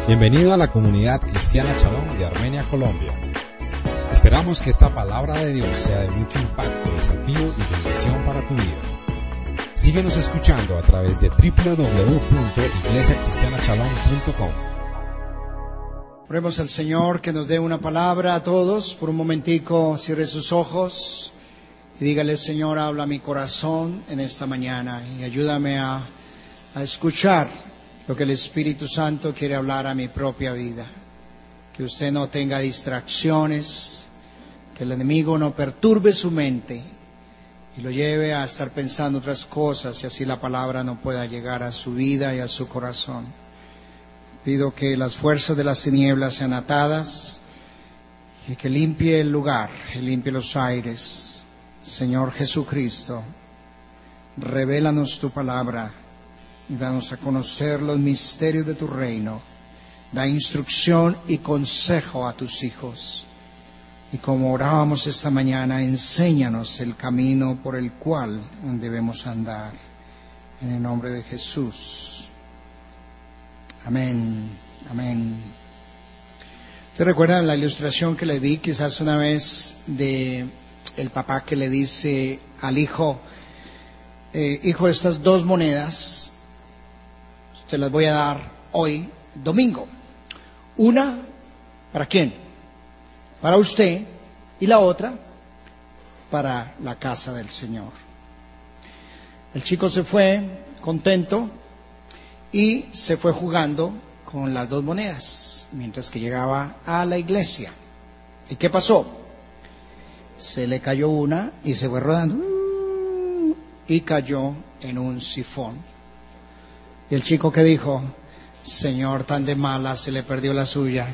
Bienvenido a la comunidad cristiana Shalom de Armenia, Colombia. Esperamos que esta palabra de Dios sea de mucho impacto, desafío y bendición para tu vida. Síguenos escuchando a través de www.iglesiacristianashalom.com. Oremos al Señor que nos dé una palabra a todos. Por un momentico cierre sus ojos y dígale: Señor, habla a mi corazón en esta mañana y ayúdame a escuchar lo que el Espíritu Santo quiere hablar a mi propia vida. Que usted no tenga distracciones, que el enemigo no perturbe su mente y lo lleve a estar pensando otras cosas y así la palabra no pueda llegar a su vida y a su corazón. Pido que las fuerzas de las tinieblas sean atadas y que limpie el lugar, que limpie los aires. Señor Jesucristo, revélanos tu palabra y danos a conocer los misterios de tu reino. Da instrucción y consejo a tus hijos. Y como orábamos esta mañana, enséñanos el camino por el cual debemos andar. En el nombre de Jesús. Amén. Amén. ¿Ustedes recuerdan la ilustración que le di quizás una vez de el papá que le dice al hijo: hijo, estas 2 monedas te las voy a dar hoy, domingo. Una, ¿para quién? Para usted, y la otra, para la casa del Señor. El chico se fue contento y se fue jugando con las 2 monedas, mientras que llegaba a la iglesia. ¿Y qué pasó? Se le cayó una y se fue rodando y cayó en un sifón. Y el chico que dijo: Señor, tan de mala, se le perdió la suya.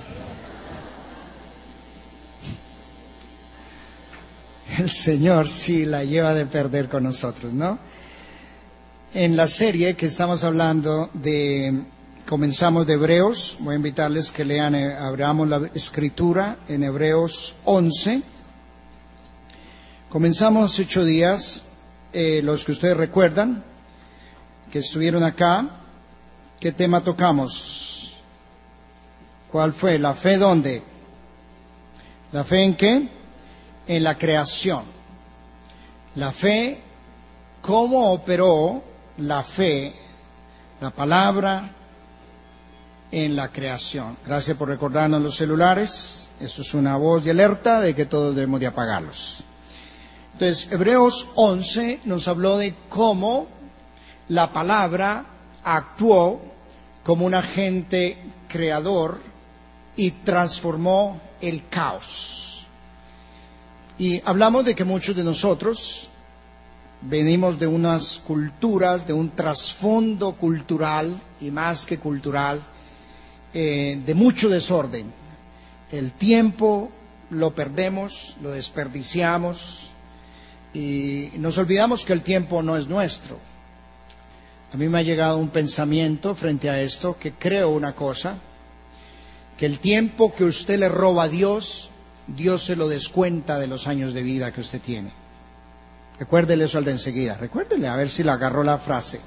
El Señor sí la lleva de perder con nosotros, ¿no? En la serie que estamos hablando comenzamos de Hebreos. Voy a invitarles que lean, abramos la escritura en Hebreos 11. Comenzamos hace 8 días, los que ustedes recuerdan, que estuvieron acá. ¿Qué tema tocamos? ¿Cuál fue? ¿La fe dónde? ¿La fe en qué? En la creación. La fe, ¿cómo operó la fe, la palabra, en la creación? Gracias por recordarnos los celulares. Eso es una voz de alerta de que todos debemos de apagarlos. Entonces, Hebreos 11 nos habló de cómo la palabra actuó como un agente creador y transformó el caos. Y hablamos de que muchos de nosotros venimos de unas culturas, de un trasfondo cultural, y más que cultural, de mucho desorden. El tiempo lo perdemos, lo desperdiciamos y nos olvidamos que el tiempo no es nuestro. A mí me ha llegado un pensamiento frente a esto, que creo una cosa: que el tiempo que usted le roba a Dios, Dios se lo descuenta de los años de vida que usted tiene. Recuérdele eso al de enseguida. Recuérdele, a ver si le agarró la frase.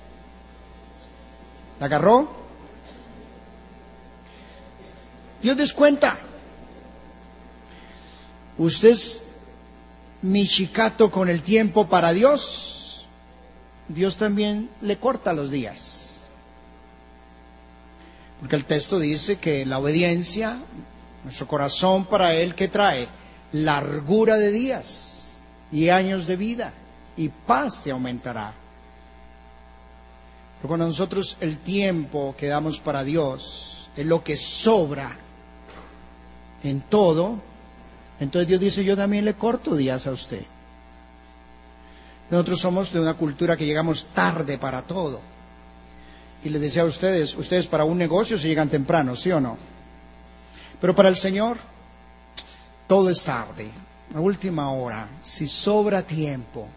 ¿La agarró? Dios descuenta. Usted es michicato con el tiempo para Dios. Dios también le corta los días. Porque el texto dice que la obediencia, nuestro corazón para Él, ¿qué trae? Largura de días y años de vida, y paz te aumentará. Pero cuando nosotros el tiempo que damos para Dios es lo que sobra en todo, entonces Dios dice: yo también le corto días a usted. Nosotros somos de una cultura que llegamos tarde para todo. Y les decía a ustedes para un negocio se llegan temprano, ¿sí o no? Pero para el Señor todo es tarde, a última hora, si sobra tiempo.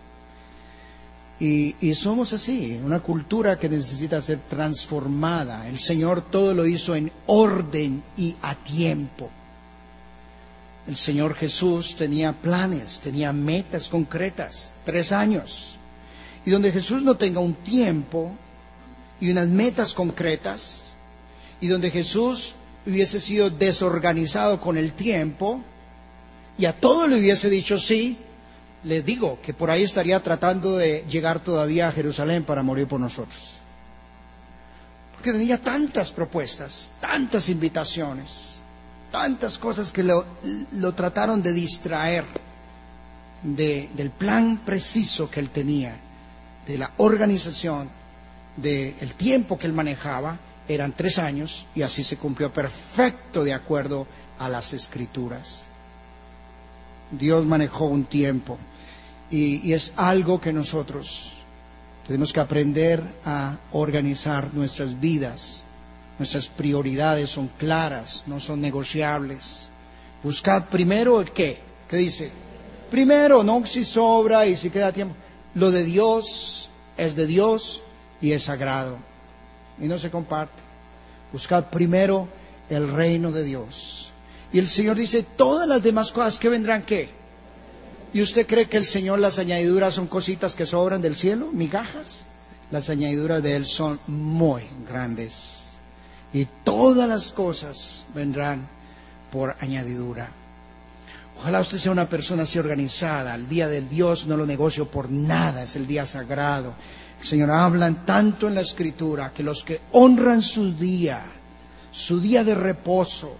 Y somos así, una cultura que necesita ser transformada. El Señor todo lo hizo en orden y a tiempo. El Señor Jesús tenía planes, tenía metas concretas, 3 años. Y donde Jesús no tenga un tiempo y unas metas concretas, y donde Jesús hubiese sido desorganizado con el tiempo y a todo le hubiese dicho sí, les digo que por ahí estaría tratando de llegar todavía a Jerusalén para morir por nosotros. Porque tenía tantas propuestas, tantas invitaciones, tantas cosas que lo trataron de distraer del plan preciso que él tenía, de la organización, del tiempo que él manejaba. Eran 3 años y así se cumplió perfecto de acuerdo a las Escrituras. Dios manejó un tiempo y es algo que nosotros tenemos que aprender a organizar nuestras vidas. Nuestras prioridades son claras, no son negociables. Buscad primero el qué. ¿Qué dice? Primero, no si sobra y si queda tiempo. Lo de Dios es de Dios y es sagrado y no se comparte. Buscad primero el reino de Dios. Y el Señor dice, todas las demás cosas que vendrán, ¿qué? ¿Y usted cree que el Señor, las añadiduras son cositas que sobran del cielo, migajas? Las añadiduras de Él son muy grandes. Y todas las cosas vendrán por añadidura. Ojalá usted sea una persona así organizada. El día del Dios no lo negocio por nada, es el día sagrado. El Señor habla tanto en la Escritura que los que honran su día de reposo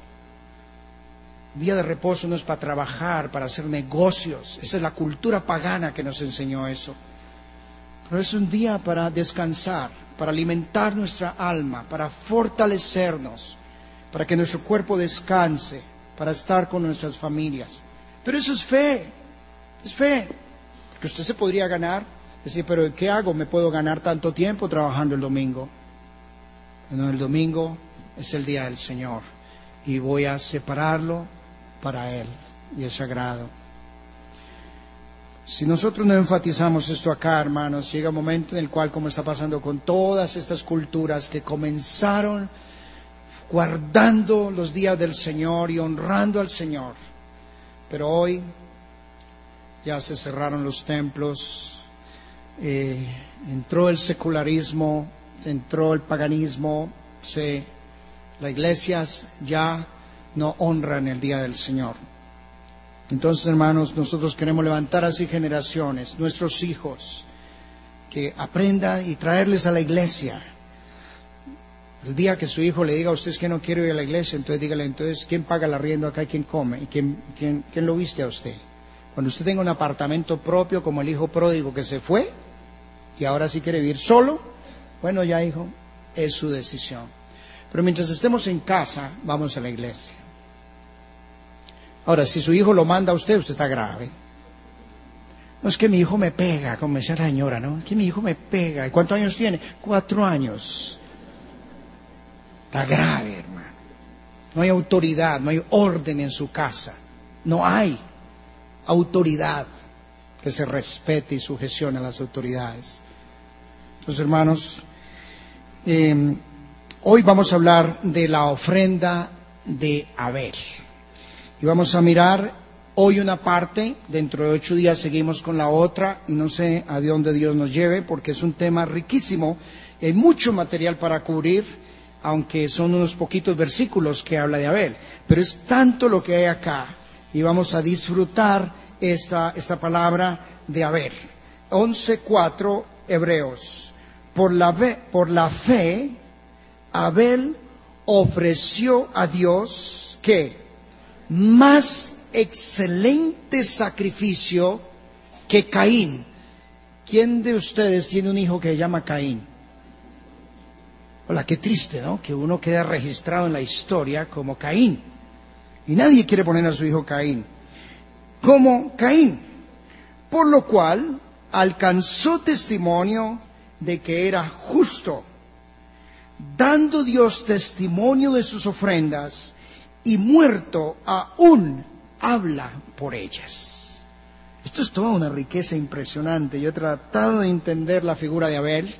no es para trabajar, para hacer negocios. Esa es la cultura pagana que nos enseñó eso. Pero es un día para descansar, para alimentar nuestra alma, para fortalecernos, para que nuestro cuerpo descanse, para estar con nuestras familias. Pero eso es fe, porque usted se podría ganar, decir, pero ¿qué hago? ¿Me puedo ganar tanto tiempo trabajando el domingo? Bueno, el domingo es el día del Señor y voy a separarlo para Él y es sagrado. Si nosotros no enfatizamos esto acá, hermanos, llega un momento en el cual, como está pasando con todas estas culturas que comenzaron guardando los días del Señor y honrando al Señor, pero hoy ya se cerraron los templos, entró el secularismo, entró el paganismo, las iglesias ya no honran el día del Señor. Entonces, hermanos, nosotros queremos levantar así generaciones, nuestros hijos, que aprendan y traerles a la iglesia. El día que su hijo le diga a usted que no quiero ir a la iglesia, entonces dígale, entonces, ¿quién paga el arriendo acá y quién come? ¿Y quién lo viste a usted? Cuando usted tenga un apartamento propio, como el hijo pródigo que se fue, y ahora sí quiere vivir solo, bueno, ya hijo, es su decisión. Pero mientras estemos en casa, vamos a la iglesia. Ahora, si su hijo lo manda a usted, usted está grave. No, es que mi hijo me pega, como decía la señora, ¿no? Es que mi hijo me pega. ¿Y cuántos años tiene? 4 años. Está grave, hermano. No hay autoridad, no hay orden en su casa. No hay autoridad que se respete y sujecione a las autoridades. Entonces, hermanos, hoy vamos a hablar de la ofrenda de Abel. Y vamos a mirar hoy una parte, dentro de 8 días seguimos con la otra, y no sé a dónde Dios nos lleve, porque es un tema riquísimo, y hay mucho material para cubrir, aunque son unos poquitos versículos que habla de Abel, pero es tanto lo que hay acá, y vamos a disfrutar esta palabra de Abel. 11:4 Hebreos. Por la fe, Abel ofreció a Dios, ¿qué? Más excelente sacrificio que Caín. ¿Quién de ustedes tiene un hijo que se llama Caín? Hola, qué triste, ¿no? Que uno quede registrado en la historia como Caín. Y nadie quiere poner a su hijo Caín. Como Caín. Por lo cual alcanzó testimonio de que era justo, dando Dios testimonio de sus ofrendas, y muerto aún habla por ellas. Esto es toda una riqueza impresionante. Yo he tratado de entender la figura de Abel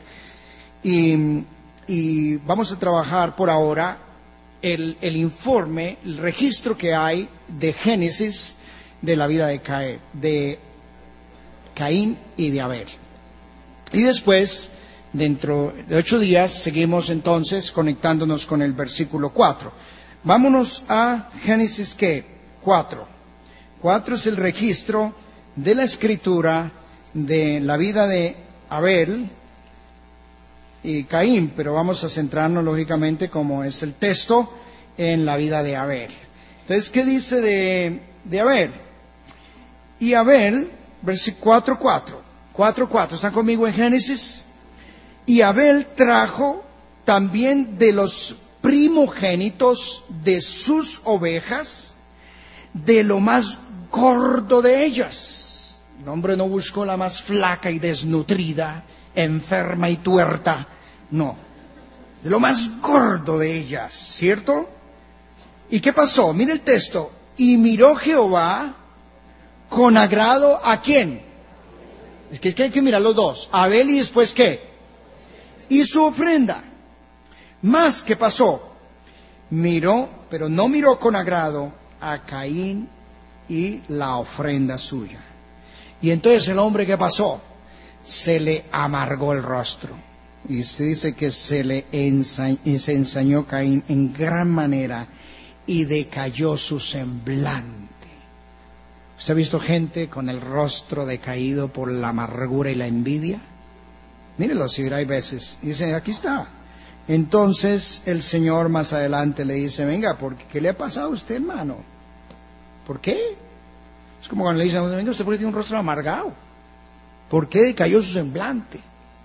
y vamos a trabajar por ahora el informe, el registro que hay de Génesis de la vida de Caín y de Abel. Y después Dentro de 8 días seguimos entonces conectándonos con el versículo 4. Vámonos a Génesis, ¿qué? 4. 4 es el registro de la escritura de la vida de Abel y Caín, pero vamos a centrarnos lógicamente, como es el texto, en la vida de Abel. Entonces, ¿qué dice de Abel? Y Abel, versículo 4:4, ¿están conmigo en Génesis? Y Abel trajo también de los primogénitos de sus ovejas, de lo más gordo de ellas. El hombre no buscó la más flaca y desnutrida, enferma y tuerta, no, de lo más gordo de ellas, ¿cierto? ¿Y qué pasó? Mire el texto. Y miró Jehová con agrado, ¿a quién? Es que hay que mirar los dos, Abel y después ¿qué? Y su ofrenda. Más, ¿qué pasó? Miró, pero no miró con agrado a Caín y la ofrenda suya. Y entonces el hombre, ¿qué pasó? Se le amargó el rostro. Y se dice que se ensañó Caín en gran manera y decayó su semblante. ¿Usted ha visto gente con el rostro decaído por la amargura y la envidia? Mírelo, si hay veces. Dice, aquí está. Entonces el Señor más adelante le dice, venga, ¿qué le ha pasado a usted, hermano? ¿Por qué? Es como cuando le dicen, venga, usted porque tiene un rostro amargado. ¿Por qué decayó su semblante?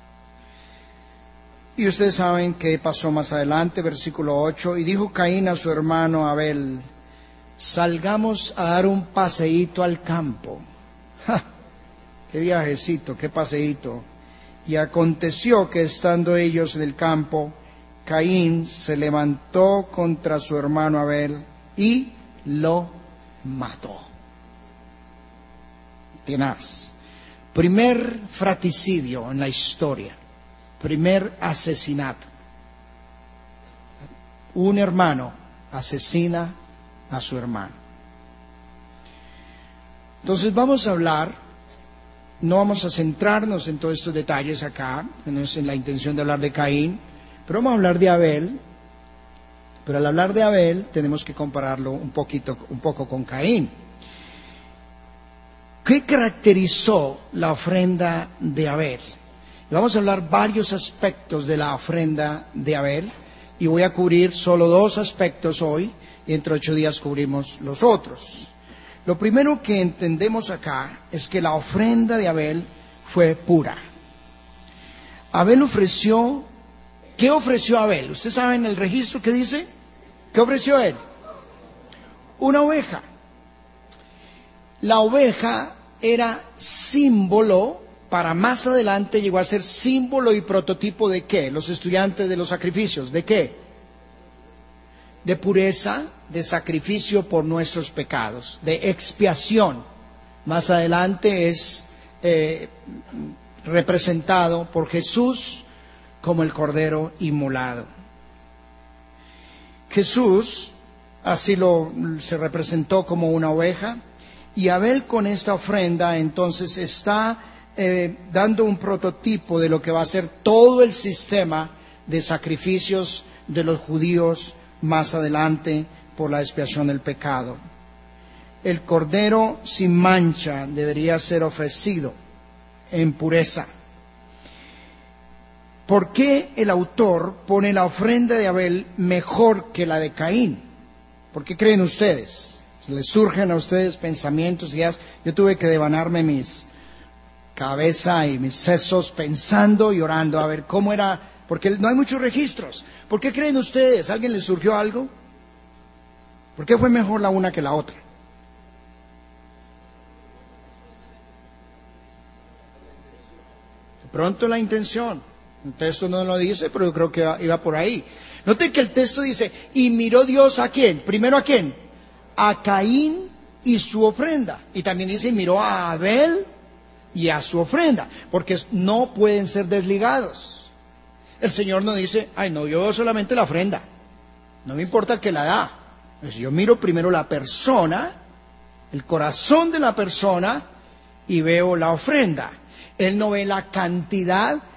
Y ustedes saben qué pasó más adelante, versículo 8. Y dijo Caín a su hermano Abel, salgamos a dar un paseíto al campo. ¡Ja! ¡Qué viajecito, qué paseíto! Y aconteció que estando ellos en el campo, Caín se levantó contra su hermano Abel y lo mató. Tenaz. Primer fratricidio en la historia. Primer asesinato. Un hermano asesina a su hermano. Entonces vamos a hablar. No vamos a centrarnos en todos estos detalles acá, no es en la intención de hablar de Caín, pero vamos a hablar de Abel. Pero al hablar de Abel tenemos que compararlo un poco con Caín. ¿Qué caracterizó la ofrenda de Abel? Vamos a hablar varios aspectos de la ofrenda de Abel y voy a cubrir solo 2 aspectos hoy y dentro de 8 días cubrimos los otros. Lo primero que entendemos acá es que la ofrenda de Abel fue pura. Abel ofreció, ¿qué ofreció Abel? ¿Usted sabe en el registro qué dice? ¿Qué ofreció él? Una oveja. La oveja era símbolo, para más adelante llegó a ser símbolo y prototipo de ¿qué? Los estudiantes de los sacrificios, ¿de qué? De pureza, de sacrificio por nuestros pecados, de expiación. Más adelante es representado por Jesús como el Cordero inmolado. Jesús así se representó como una oveja, y Abel con esta ofrenda entonces está dando un prototipo de lo que va a ser todo el sistema de sacrificios de los judíos más adelante por la expiación del pecado. El cordero sin mancha debería ser ofrecido en pureza. ¿Por qué el autor pone la ofrenda de Abel mejor que la de Caín? ¿Por qué creen ustedes? ¿Se les surgen a ustedes pensamientos, ideas? Yo tuve que devanarme mis cabeza y mis sesos pensando y orando a ver cómo era, porque no hay muchos registros. ¿Por qué creen ustedes? ¿A alguien les surgió algo? ¿Por qué fue mejor la una que la otra? De pronto la intención. El texto no lo dice, pero yo creo que iba por ahí. Noten que el texto dice, y miró Dios ¿a quién? Primero ¿a quién? A Caín y su ofrenda. Y también dice, miró a Abel y a su ofrenda, porque no pueden ser desligados. El Señor no dice, ay no, yo veo solamente la ofrenda, no me importa el que la da. Pues yo miro primero la persona, el corazón de la persona, y veo la ofrenda. Él no ve la cantidad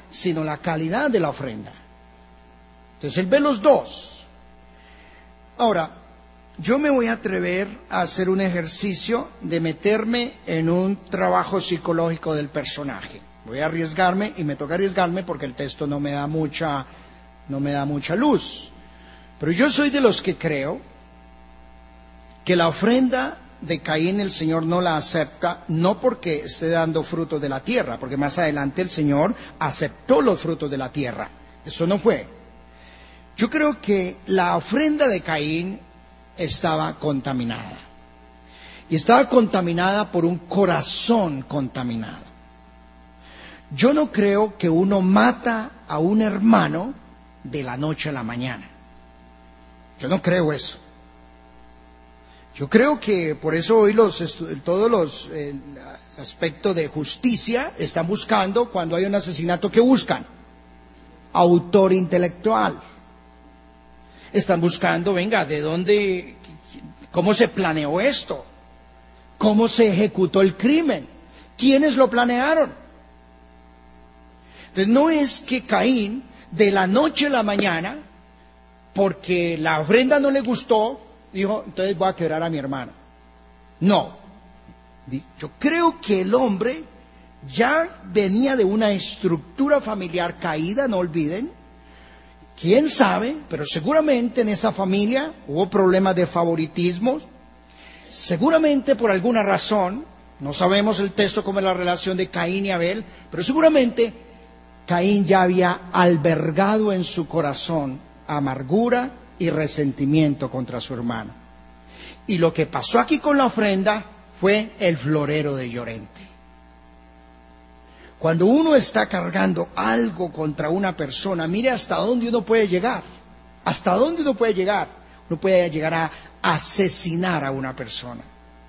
sino la calidad de la ofrenda. Entonces él ve los dos. Ahora, yo me voy a atrever a hacer un ejercicio de meterme en un trabajo psicológico del personaje. Voy a arriesgarme, y me toca arriesgarme porque el texto no me da mucha luz. Pero yo soy de los que creo que la ofrenda de Caín el Señor no la acepta, no porque esté dando frutos de la tierra, porque más adelante el Señor aceptó los frutos de la tierra. Eso no fue. Yo creo que la ofrenda de Caín estaba contaminada. Y estaba contaminada por un corazón contaminado. Yo no creo que uno mata a un hermano de la noche a la mañana. Yo no creo eso. Yo creo que por eso hoy el aspecto de justicia están buscando, cuando hay un asesinato, ¿qué buscan? Autor intelectual. Están buscando, venga, ¿de dónde, cómo se planeó esto? ¿Cómo se ejecutó el crimen? ¿Quiénes lo planearon? Entonces no es que Caín, de la noche a la mañana, porque la ofrenda no le gustó, dijo, entonces voy a quebrar a mi hermano. No. Yo creo que el hombre ya venía de una estructura familiar caída, no olviden. ¿Quién sabe? Pero seguramente en esta familia hubo problemas de favoritismo. Seguramente por alguna razón, no sabemos el texto cómo es la relación de Caín y Abel, pero seguramente Caín ya había albergado en su corazón amargura y resentimiento contra su hermano. Y lo que pasó aquí con la ofrenda fue el florero de Llorente. Cuando uno está cargando algo contra una persona, mire hasta dónde uno puede llegar. Hasta dónde uno puede llegar. Uno puede llegar a asesinar a una persona.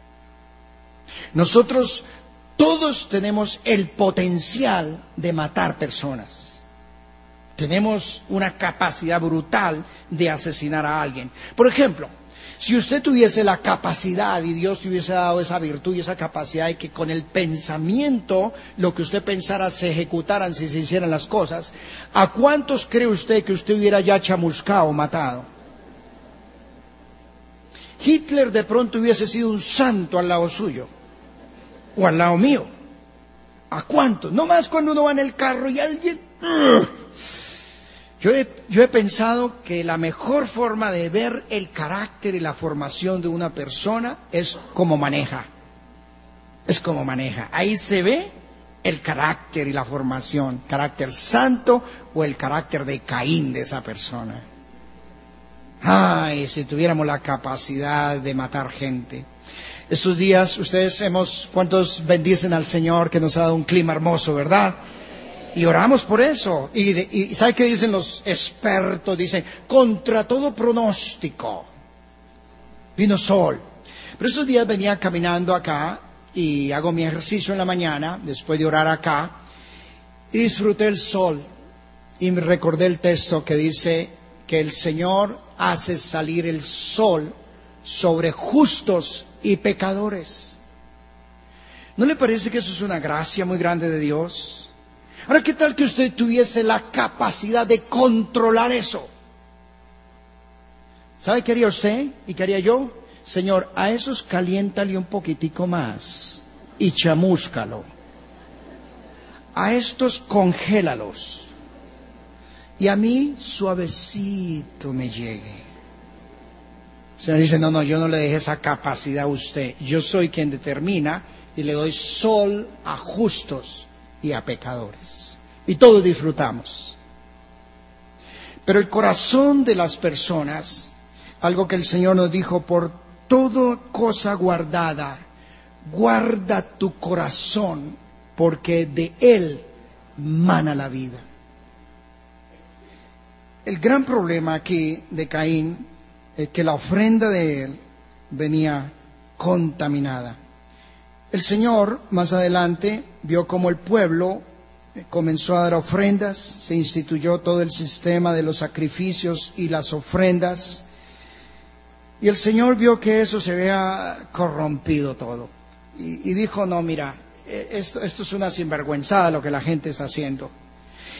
Nosotros todos tenemos el potencial de matar personas. Tenemos una capacidad brutal de asesinar a alguien. Por ejemplo, si usted tuviese la capacidad, y Dios te hubiese dado esa virtud y esa capacidad de que con el pensamiento, lo que usted pensara se ejecutaran si se hicieran las cosas, ¿a cuántos cree usted que usted hubiera ya chamuscado, matado? Hitler de pronto hubiese sido un santo al lado suyo, o al lado mío. ¿A cuántos? No más cuando uno va en el carro y alguien... Yo he pensado que la mejor forma de ver el carácter y la formación de una persona es cómo maneja. Es como maneja. Ahí se ve el carácter y la formación, carácter santo o el carácter de Caín de esa persona. Ay, si tuviéramos la capacidad de matar gente. Estos días, ¿cuántos bendicen al Señor que nos ha dado un clima hermoso, verdad? Y oramos por eso. Y ¿sabe qué dicen los expertos? Dicen, contra todo pronóstico, vino sol. Pero estos días venía caminando acá y hago mi ejercicio en la mañana, después de orar acá, y disfruté el sol. Y me recordé el texto que dice que el Señor hace salir el sol sobre justos y pecadores. ¿No le parece que eso es una gracia muy grande de Dios? Ahora, ¿qué tal que usted tuviese la capacidad de controlar eso? ¿Sabe qué haría usted y qué haría yo? Señor, a esos caliéntale un poquitico más y chamúscalo. A estos congélalos. Y a mí suavecito me llegue. El Señor dice, no, yo no le dejé esa capacidad a usted. Yo soy quien determina y le doy sol a justos y a pecadores. Y todos disfrutamos. Pero el corazón de las personas, algo que el Señor nos dijo, por toda cosa guardada, guarda tu corazón, porque de él mana la vida. El gran problema aquí de Caín es que la ofrenda de él venía contaminada. El Señor, más adelante, vio cómo el pueblo comenzó a dar ofrendas, se instituyó todo el sistema de los sacrificios y las ofrendas, y el Señor vio que eso se había corrompido todo, y dijo, no, mira, esto es una sinvergüenzada lo que la gente está haciendo.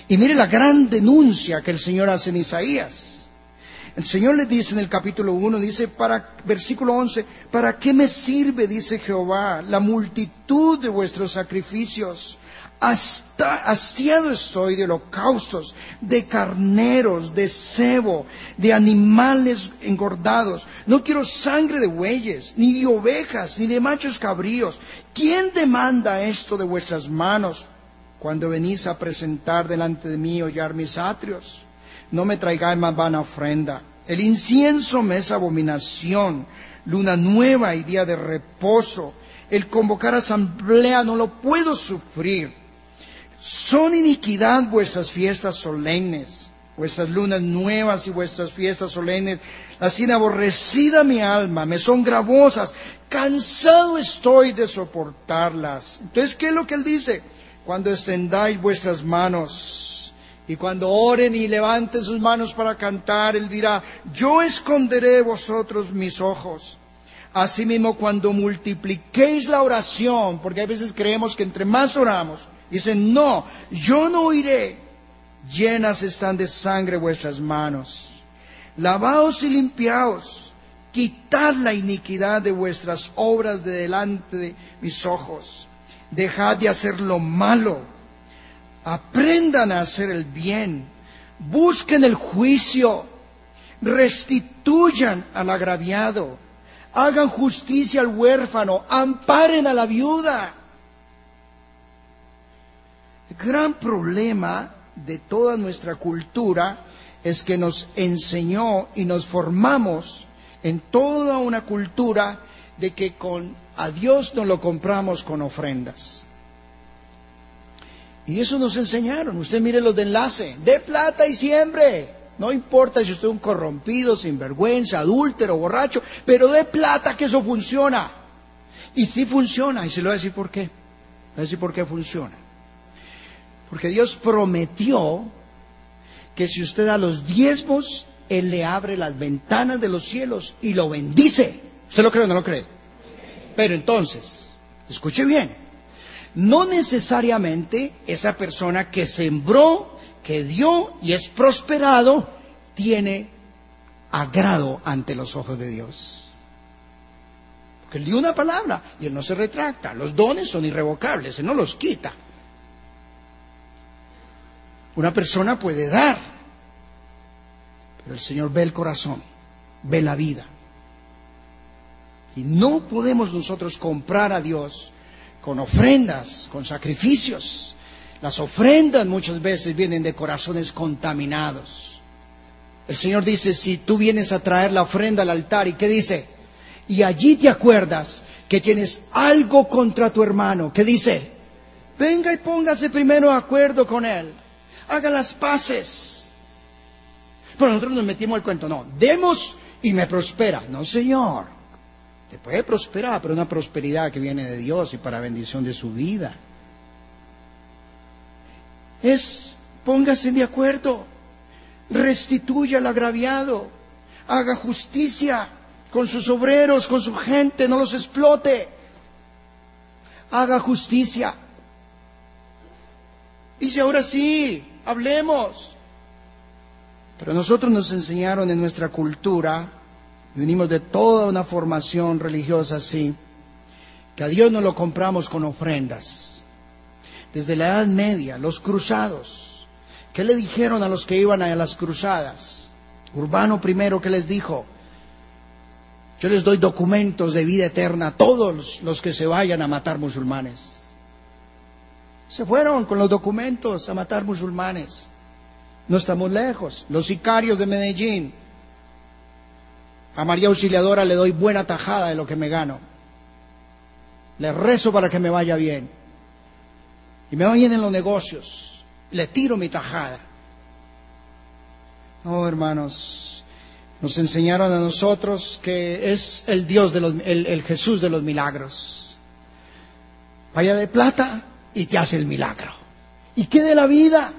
Y mire la gran denuncia que el Señor hace en Isaías. El Señor le dice en el capítulo 1, dice, versículo 11, ¿para qué me sirve, dice Jehová, la multitud de vuestros sacrificios? Hastiado estoy de holocaustos, de carneros, de cebo, de animales engordados. No quiero sangre de bueyes, ni de ovejas, ni de machos cabríos. ¿Quién demanda esto de vuestras manos cuando venís a presentar delante de mí hollar mis atrios? No me traigáis más vana ofrenda. El incienso me es abominación, luna nueva y día de reposo. El convocar asamblea no lo puedo sufrir. Son iniquidad vuestras fiestas solemnes, vuestras lunas nuevas y vuestras fiestas solemnes. Las tiene aborrecida mi alma, me son gravosas, cansado estoy de soportarlas. Entonces, ¿qué es lo que él dice? Cuando extendáis vuestras manos y cuando oren y levanten sus manos para cantar, él dirá, yo esconderé de vosotros mis ojos. Asimismo, cuando multipliquéis la oración, porque a veces creemos que entre más oramos, dicen, no, yo no oiré. Llenas están de sangre vuestras manos. Lavaos y limpiaos. Quitad la iniquidad de vuestras obras de delante de mis ojos. Dejad de hacer lo malo. Aprendan a hacer el bien. Busquen el juicio. Restituyan al agraviado. Hagan justicia al huérfano. Amparen a la viuda. El gran problema de toda nuestra cultura es que nos enseñó y nos formamos en toda una cultura de que a Dios nos lo compramos con ofrendas. Y eso nos enseñaron. Usted mire los de enlace, de plata y siembre. No importa si usted es un corrompido, sinvergüenza, adúltero, borracho, pero de plata que eso funciona. Y sí funciona, y se lo voy a decir por qué. Le voy a decir por qué funciona. Porque Dios prometió que si usted da los diezmos, Él le abre las ventanas de los cielos y lo bendice. ¿Usted lo cree o no lo cree? Pero entonces, escuche bien, no necesariamente esa persona que sembró, que dio y es prosperado, tiene agrado ante los ojos de Dios. Porque Él dio una palabra y Él no se retracta. Los dones son irrevocables, Él no los quita. Una persona puede dar, pero el Señor ve el corazón, ve la vida. Y no podemos nosotros comprar a Dios con ofrendas, con sacrificios. Las ofrendas muchas veces vienen de corazones contaminados. El Señor dice, si tú vienes a traer la ofrenda al altar, ¿y qué dice? Y allí te acuerdas que tienes algo contra tu hermano. ¿Qué dice? Venga y póngase primero de acuerdo con él. Haga las paces. Pero nosotros nos metimos al cuento, no, demos y me prospera. No, Señor, te puede prosperar, pero una prosperidad que viene de Dios y para bendición de su vida. Póngase de acuerdo, restituya al agraviado, haga justicia con sus obreros, con su gente, no los explote. Haga justicia. Dice, ahora sí, hablemos. Pero nosotros nos enseñaron en nuestra cultura, venimos de toda una formación religiosa así, que a Dios no lo compramos con ofrendas. Desde la Edad Media, los cruzados, ¿qué le dijeron a los que iban a las cruzadas? Urbano I, ¿qué les dijo? Yo les doy documentos de vida eterna a todos los que se vayan a matar musulmanes. Se fueron con los documentos a matar musulmanes. No estamos lejos. Los sicarios de Medellín. A María Auxiliadora le doy buena tajada de lo que me gano. Le rezo para que me vaya bien. Y me va bien en los negocios. Le tiro mi tajada. No, hermanos. Nos enseñaron a nosotros que es el Dios el Jesús de los milagros. Vaya de plata y te hace el milagro. ¿Y qué de la vida?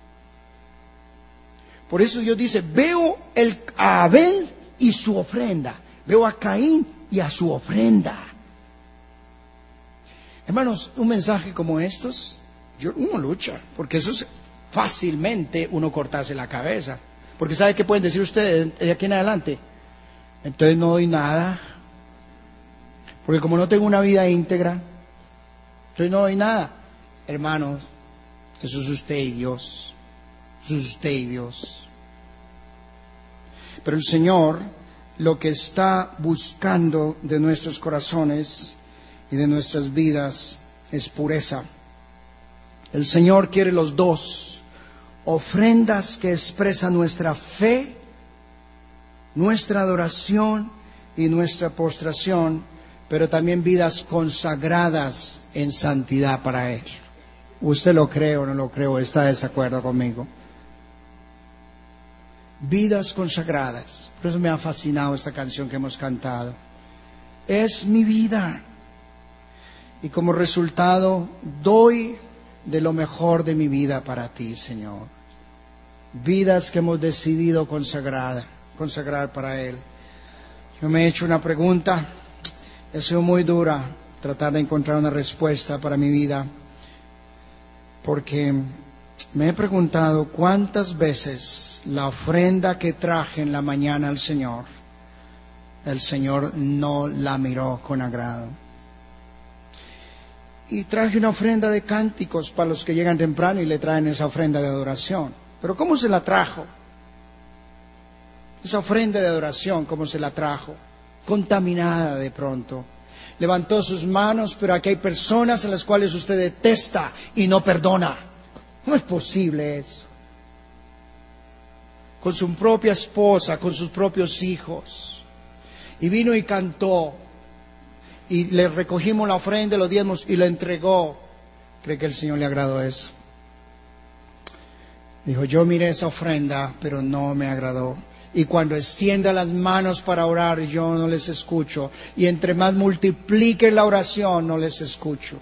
Por eso Dios dice, veo a Abel y su ofrenda. Veo a Caín y a su ofrenda. Hermanos, un mensaje como estos, uno lucha, porque eso es fácilmente uno cortarse la cabeza. Porque ¿sabe qué pueden decir ustedes de aquí en adelante? Entonces no doy nada. Porque como no tengo una vida íntegra, entonces no doy nada. Hermanos, eso es usted y Dios. Eso es usted y Dios. Pero el Señor lo que está buscando de nuestros corazones y de nuestras vidas es pureza. El Señor quiere los dos: ofrendas que expresan nuestra fe, nuestra adoración y nuestra postración, pero también vidas consagradas en santidad para Él. ¿Usted lo cree o no lo cree o está de desacuerdo conmigo? Vidas consagradas. Por eso me ha fascinado esta canción que hemos cantado. Es mi vida. Y como resultado doy de lo mejor de mi vida para ti, Señor. Vidas que hemos decidido consagrar para Él. Yo me he hecho una pregunta. Ha sido muy dura tratar de encontrar una respuesta para mi vida. Porque me he preguntado cuántas veces la ofrenda que traje en la mañana al Señor, el Señor no la miró con agrado. Y traje una ofrenda de cánticos para los que llegan temprano y le traen esa ofrenda de adoración. Pero ¿cómo se la trajo? Esa ofrenda de adoración, ¿cómo se la trajo? Contaminada de pronto. Levantó sus manos, pero aquí hay personas a las cuales usted detesta y no perdona. No es posible eso. Con su propia esposa, con sus propios hijos. Y vino y cantó. Y le recogimos la ofrenda, los diezmos y lo entregó. ¿Cree que el Señor le agradó eso? Dijo, yo miré esa ofrenda, pero no me agradó. Y cuando extienda las manos para orar, yo no les escucho. Y entre más multiplique la oración, no les escucho.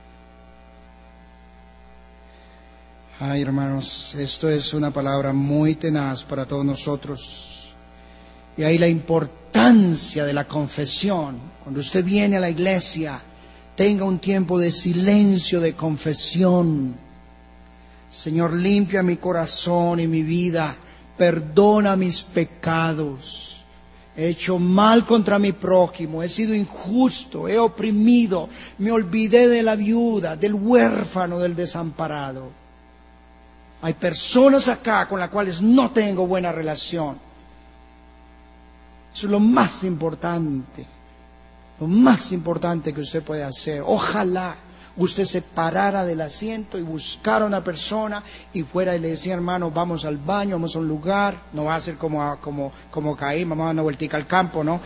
Ay, hermanos, esto es una palabra muy tenaz para todos nosotros. Y ahí la importancia de la confesión. Cuando usted viene a la iglesia, tenga un tiempo de silencio, de confesión. Señor, limpia mi corazón y mi vida. Perdona mis pecados. He hecho mal contra mi prójimo. He sido injusto. He oprimido. Me olvidé de la viuda, del huérfano, del desamparado. Hay personas acá con las cuales no tengo buena relación. Eso es lo más importante. Lo más importante que usted puede hacer. Ojalá usted se parara del asiento y buscara a una persona y fuera y le decía, hermano, vamos al baño, vamos a un lugar. No va a ser como Caín, vamos a dar una vueltica al campo, ¿no?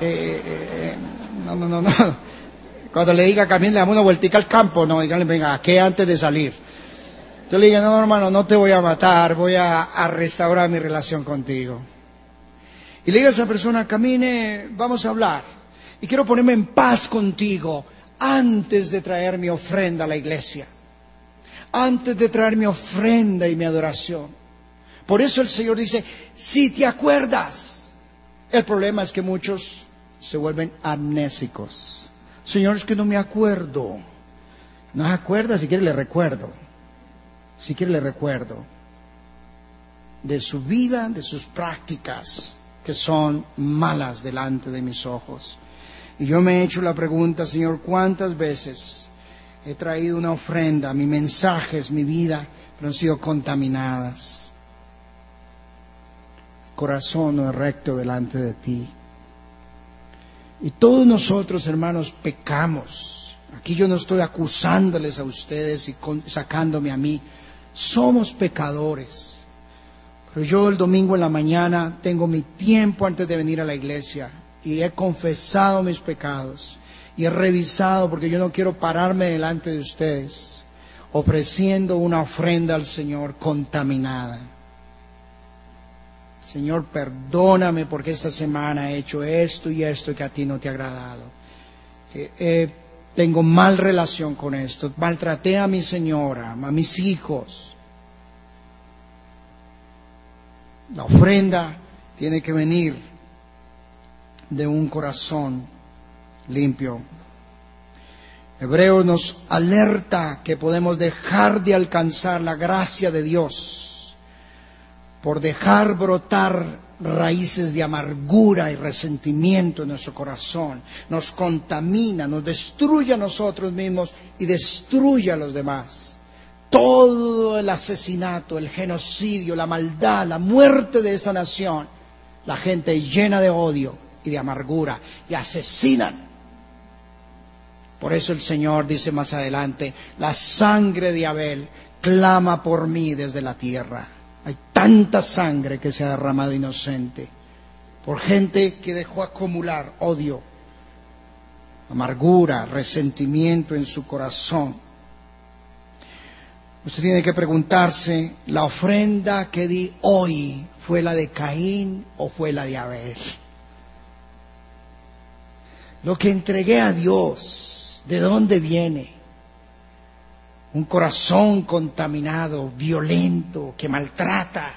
No. Cuando le diga Camín, le damos una vueltica al campo, no, díganle, venga, ¿a qué antes de salir? Yo le digo, no, hermano, no te voy a matar, voy a restaurar mi relación contigo. Y le digo a esa persona, camine, vamos a hablar. Y quiero ponerme en paz contigo antes de traer mi ofrenda a la iglesia. Antes de traer mi ofrenda y mi adoración. Por eso el Señor dice, si te acuerdas. El problema es que muchos se vuelven amnésicos. Señor, es que no me acuerdo. No se acuerda, si quiere le recuerdo. Si quiere le recuerdo de su vida, de sus prácticas que son malas delante de mis ojos. Y yo me he hecho la pregunta, Señor, ¿cuántas veces he traído una ofrenda, mis mensajes, mi vida, pero han sido contaminadas? Corazón no es recto delante de ti. Y todos nosotros, hermanos, pecamos. Aquí yo no estoy acusándoles a ustedes y sacándome a mí. Somos pecadores. Pero yo el domingo en la mañana tengo mi tiempo antes de venir a la iglesia y he confesado mis pecados y he revisado, porque yo no quiero pararme delante de ustedes ofreciendo una ofrenda al Señor contaminada. Señor, perdóname porque esta semana he hecho esto y esto que a ti no te ha agradado. Tengo mal relación con esto, maltraté a mi señora, a mis hijos. La ofrenda tiene que venir de un corazón limpio. Hebreos nos alerta que podemos dejar de alcanzar la gracia de Dios por dejar brotar raíces de amargura y resentimiento en nuestro corazón. Nos contamina, nos destruye a nosotros mismos y destruye a los demás. Todo el asesinato, el genocidio, la maldad, la muerte de esta nación, la gente llena de odio y de amargura y asesinan. Por eso el Señor dice más adelante, la sangre de Abel clama por mí desde la tierra. Hay tanta sangre que se ha derramado inocente por gente que dejó acumular odio, amargura, resentimiento en su corazón. Usted tiene que preguntarse, ¿la ofrenda que di hoy fue la de Caín o fue la de Abel? Lo que entregué a Dios, ¿de dónde viene? Un corazón contaminado, violento, que maltrata,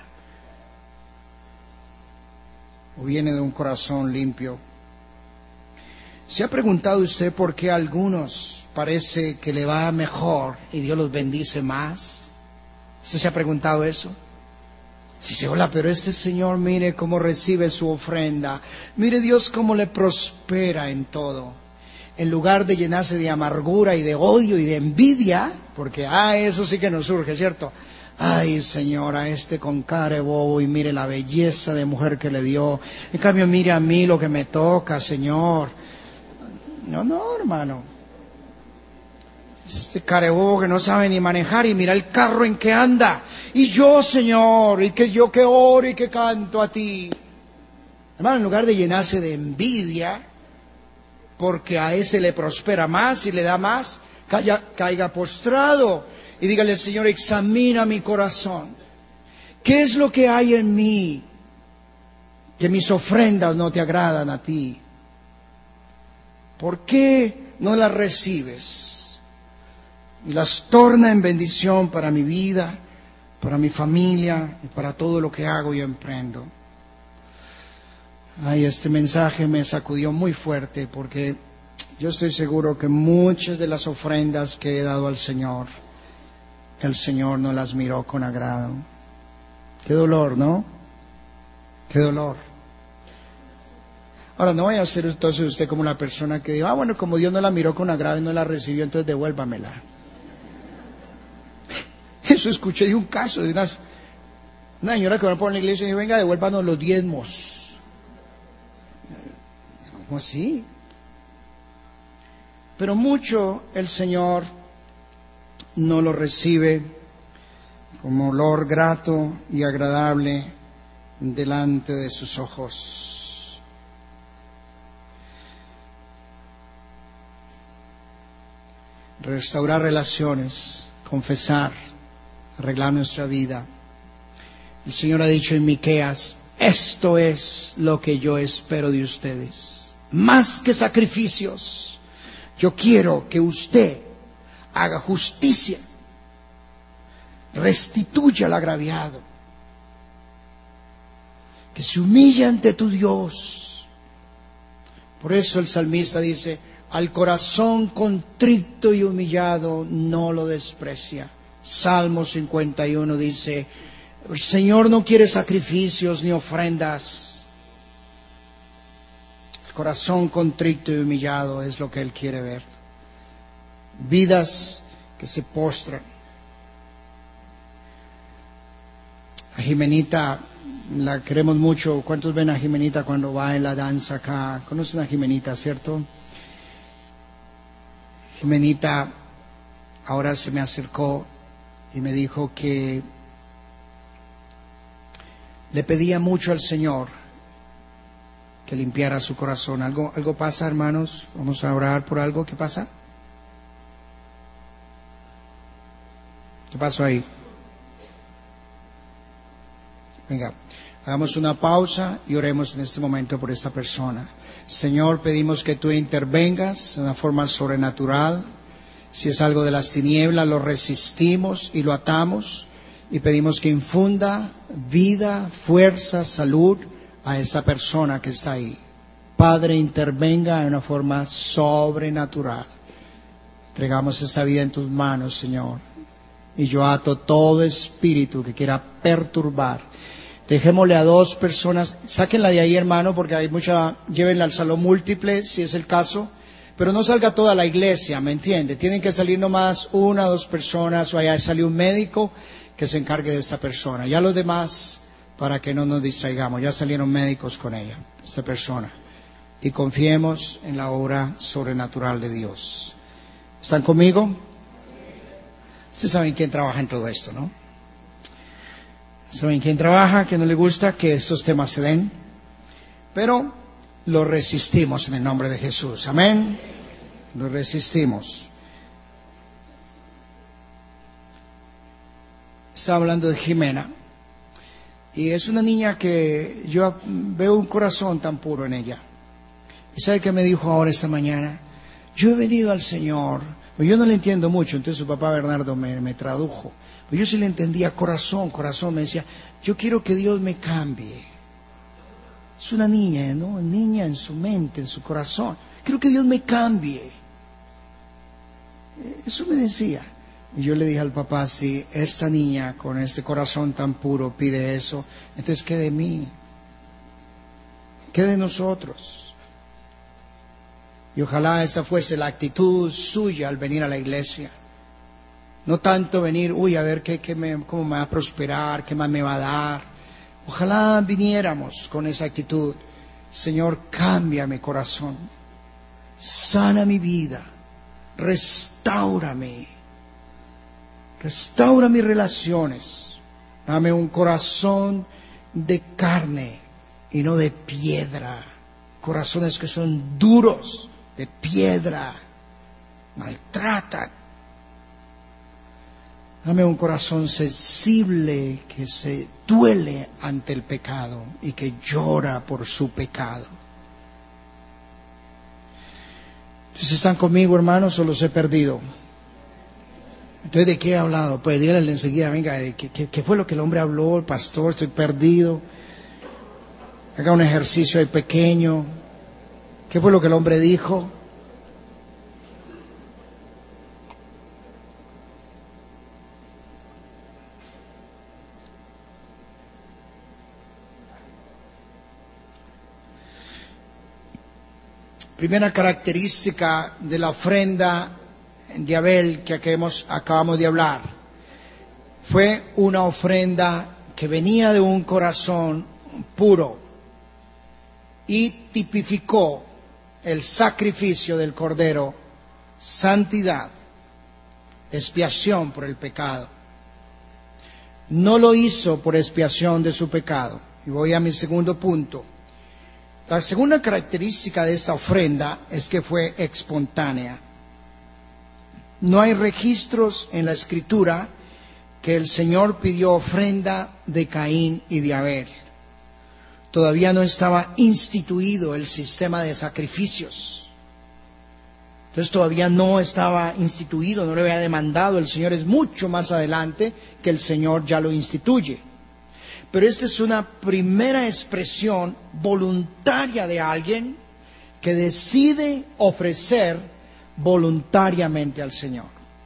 ¿o viene de un corazón limpio? ¿Se ha preguntado usted por qué a algunos parece que le va mejor y Dios los bendice más? ¿Usted se ha preguntado eso? Dice, hola, pero este señor, mire cómo recibe su ofrenda, mire Dios cómo le prospera en todo. En lugar de llenarse de amargura y de odio y de envidia, porque eso sí que nos surge, ¿cierto? Ay, señora, con cara de bobo y mire la belleza de mujer que le dio. En cambio, mire a mí lo que me toca, Señor. No, hermano. Cara de bobo que no sabe ni manejar y mira el carro en que anda. Y yo, Señor, y que yo que oro y que canto a ti. Hermano, en lugar de llenarse de envidia, porque a ese le prospera más y le da más, caiga postrado y dígale, Señor, examina mi corazón. ¿Qué es lo que hay en mí que mis ofrendas no te agradan a ti? ¿Por qué no las recibes? Y las torna en bendición para mi vida, para mi familia y para todo lo que hago y emprendo. Ay, este mensaje me sacudió muy fuerte porque yo estoy seguro que muchas de las ofrendas que he dado al Señor, el Señor no las miró con agrado. Qué dolor, ¿no? Qué dolor. Ahora, no vaya a ser entonces usted como la persona que diga, bueno, como Dios no la miró con agrado y no la recibió, entonces devuélvamela. Eso escuché de un caso de una señora que va por la iglesia y dijo, venga, devuélvanos los diezmos. ¿Cómo así? Pero mucho el Señor no lo recibe como olor grato y agradable delante de sus ojos. Restaurar relaciones, confesar, arreglar nuestra vida. El Señor ha dicho en Miqueas, esto es lo que yo espero de ustedes. Más que sacrificios, yo quiero que usted haga justicia, restituya al agraviado, que se humille ante tu Dios. Por eso el salmista dice, al corazón contrito y humillado no lo desprecia. Salmo 51 dice, el Señor no quiere sacrificios ni ofrendas. El corazón contrito y humillado es lo que Él quiere ver. Vidas que se postran. A Jimenita la queremos mucho. ¿Cuántos ven a Jimenita cuando va en la danza acá? ¿Conocen a Jimenita, cierto? Jimenita ahora se me acercó y me dijo que le pedía mucho al Señor que limpiara su corazón. ¿Algo pasa, hermanos? Vamos a orar por algo. ¿Qué pasa? ¿Qué pasó ahí? Venga, hagamos una pausa y oremos en este momento por esta persona. Señor, pedimos que tú intervengas de una forma sobrenatural. Si es algo de las tinieblas, lo resistimos y lo atamos. Y pedimos que infunda vida, fuerza, salud a esta persona que está ahí. Padre, intervenga de una forma sobrenatural. Entregamos esta vida en tus manos, Señor. Y yo ato todo espíritu que quiera perturbar. Dejémosle a 2 personas, sáquenla de ahí, hermano, porque hay mucha, llévenla al salón múltiple, si es el caso. Pero no salga toda la iglesia, ¿me entiende? Tienen que salir nomás 1 o 2 personas, o allá sale un médico que se encargue de esta persona. Ya los demás, para que no nos distraigamos, ya salieron médicos con ella, esta persona. Y confiemos en la obra sobrenatural de Dios. ¿Están conmigo? Ustedes saben quién trabaja en todo esto, ¿no? Saben quién trabaja, que no le gusta que estos temas se den. Pero lo resistimos en el nombre de Jesús. Amén. Lo resistimos. Estaba hablando de Jimena. Y es una niña que yo veo un corazón tan puro en ella. ¿Y sabe qué me dijo ahora esta mañana? Yo he venido al Señor. Yo no le entiendo mucho, entonces su papá Bernardo me tradujo. Yo sí le entendía corazón. Me decía, yo quiero que Dios me cambie. Es una niña, ¿no? Niña en su mente, en su corazón. Quiero que Dios me cambie. Eso me decía. Y yo le dije al papá, si esta niña con este corazón tan puro pide eso, entonces ¿qué de mí? ¿Qué de nosotros? Y ojalá esa fuese la actitud suya al venir a la iglesia. No tanto venir, a ver cómo me va a prosperar, qué más me va a dar. Ojalá viniéramos con esa actitud. Señor, cambia mi corazón, sana mi vida, restáurame, restaura mis relaciones. Dame un corazón de carne y no de piedra. Corazones que son duros, de piedra, maltratan. Dame un corazón sensible que se duele ante el pecado y que llora por su pecado. Entonces, ¿están conmigo, hermanos, o los he perdido? Entonces, ¿de qué he hablado? Pues díganle enseguida, venga, ¿qué fue lo que el hombre habló, el pastor? Estoy perdido. Haga un ejercicio ahí pequeño. ¿Qué fue lo que el hombre dijo? Primera característica de la ofrenda de Abel que acabamos de hablar. Fue una ofrenda que venía de un corazón puro y tipificó el sacrificio del Cordero, santidad, expiación por el pecado. No lo hizo por expiación de su pecado. Y voy a mi segundo punto. La segunda característica de esta ofrenda es que fue espontánea. No hay registros en la Escritura que el Señor pidió ofrenda de Caín y de Abel. Todavía no estaba instituido el sistema de sacrificios. Entonces todavía no estaba instituido, no le había demandado. El Señor es mucho más adelante que el Señor ya lo instituye. Pero esta es una primera expresión voluntaria de alguien que decide ofrecer voluntariamente al Señor.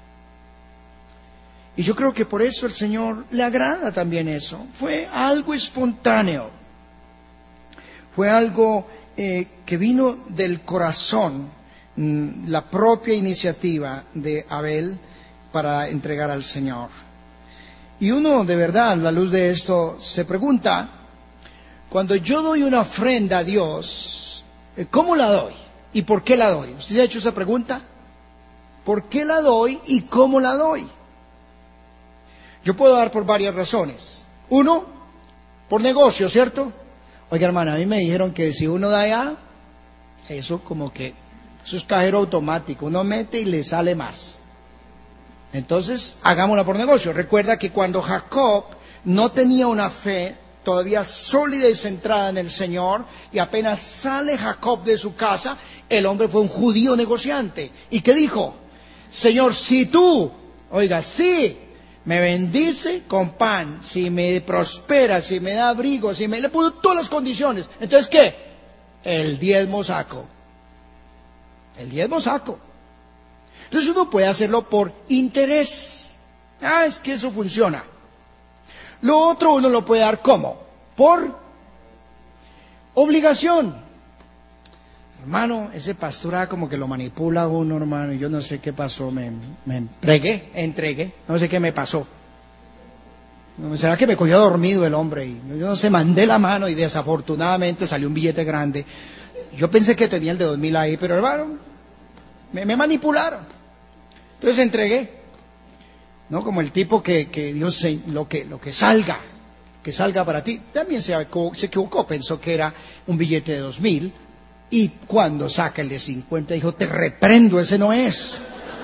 Y yo creo que por eso el Señor le agrada también eso. Fue algo espontáneo. Fue algo que vino del corazón, la propia iniciativa de Abel para entregar al Señor. Y uno de verdad, a la luz de esto, se pregunta, cuando yo doy una ofrenda a Dios, ¿cómo la doy? ¿Y por qué la doy? ¿Usted se ha hecho esa pregunta? ¿Por qué la doy y cómo la doy? Yo puedo dar por varias razones. Uno, por negocio, ¿cierto? Oiga, hermana, a mí me dijeron que si uno da ya, eso es cajero automático, uno mete y le sale más. Entonces, hagámosla por negocio. Recuerda que cuando Jacob no tenía una fe todavía sólida y centrada en el Señor, y apenas sale Jacob de su casa, el hombre fue un judío negociante. ¿Y qué dijo? Señor, si tú, si me bendice con pan, si me prospera, si me da abrigo, si le puso todas las condiciones, entonces ¿qué? El diezmo saco. El diezmo saco. Entonces uno puede hacerlo por interés. Es que eso funciona. Lo otro uno lo puede dar ¿cómo? Por obligación. Hermano, ese pastor como que lo manipula a uno, hermano, y yo no sé qué pasó, me entregué, no sé qué me pasó. ¿Será que me cogió dormido el hombre? Y yo no sé, mandé la mano y desafortunadamente salió un billete grande. Yo pensé que tenía el de 2,000 ahí, pero hermano, me manipularon. Entonces entregué, ¿no? Como el tipo que Dios lo que salga para ti. También se equivocó, pensó que era un billete de 2,000 y cuando saca el de 50 dijo, te reprendo, ese no es.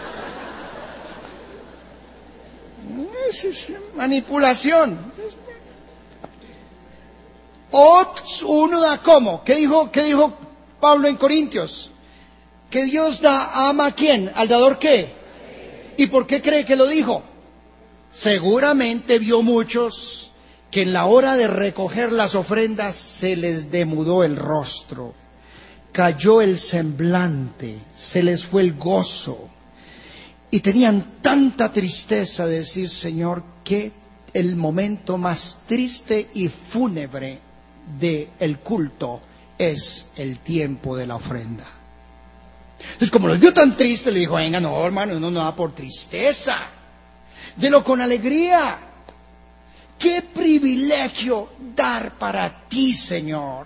Es manipulación. Uno da ¿cómo? ¿Qué dijo Pablo en Corintios? Que Dios ama ¿a quién? ¿Al dador qué? ¿Y por qué cree que lo dijo? Seguramente vio muchos que en la hora de recoger las ofrendas se les demudó el rostro, cayó el semblante, se les fue el gozo. Y tenían tanta tristeza de decir, Señor, que el momento más triste y fúnebre del culto es el tiempo de la ofrenda. Entonces, como los vio tan tristes, le dijo, venga, no, hermano, uno no da por tristeza. Delo con alegría. Qué privilegio dar para ti, Señor.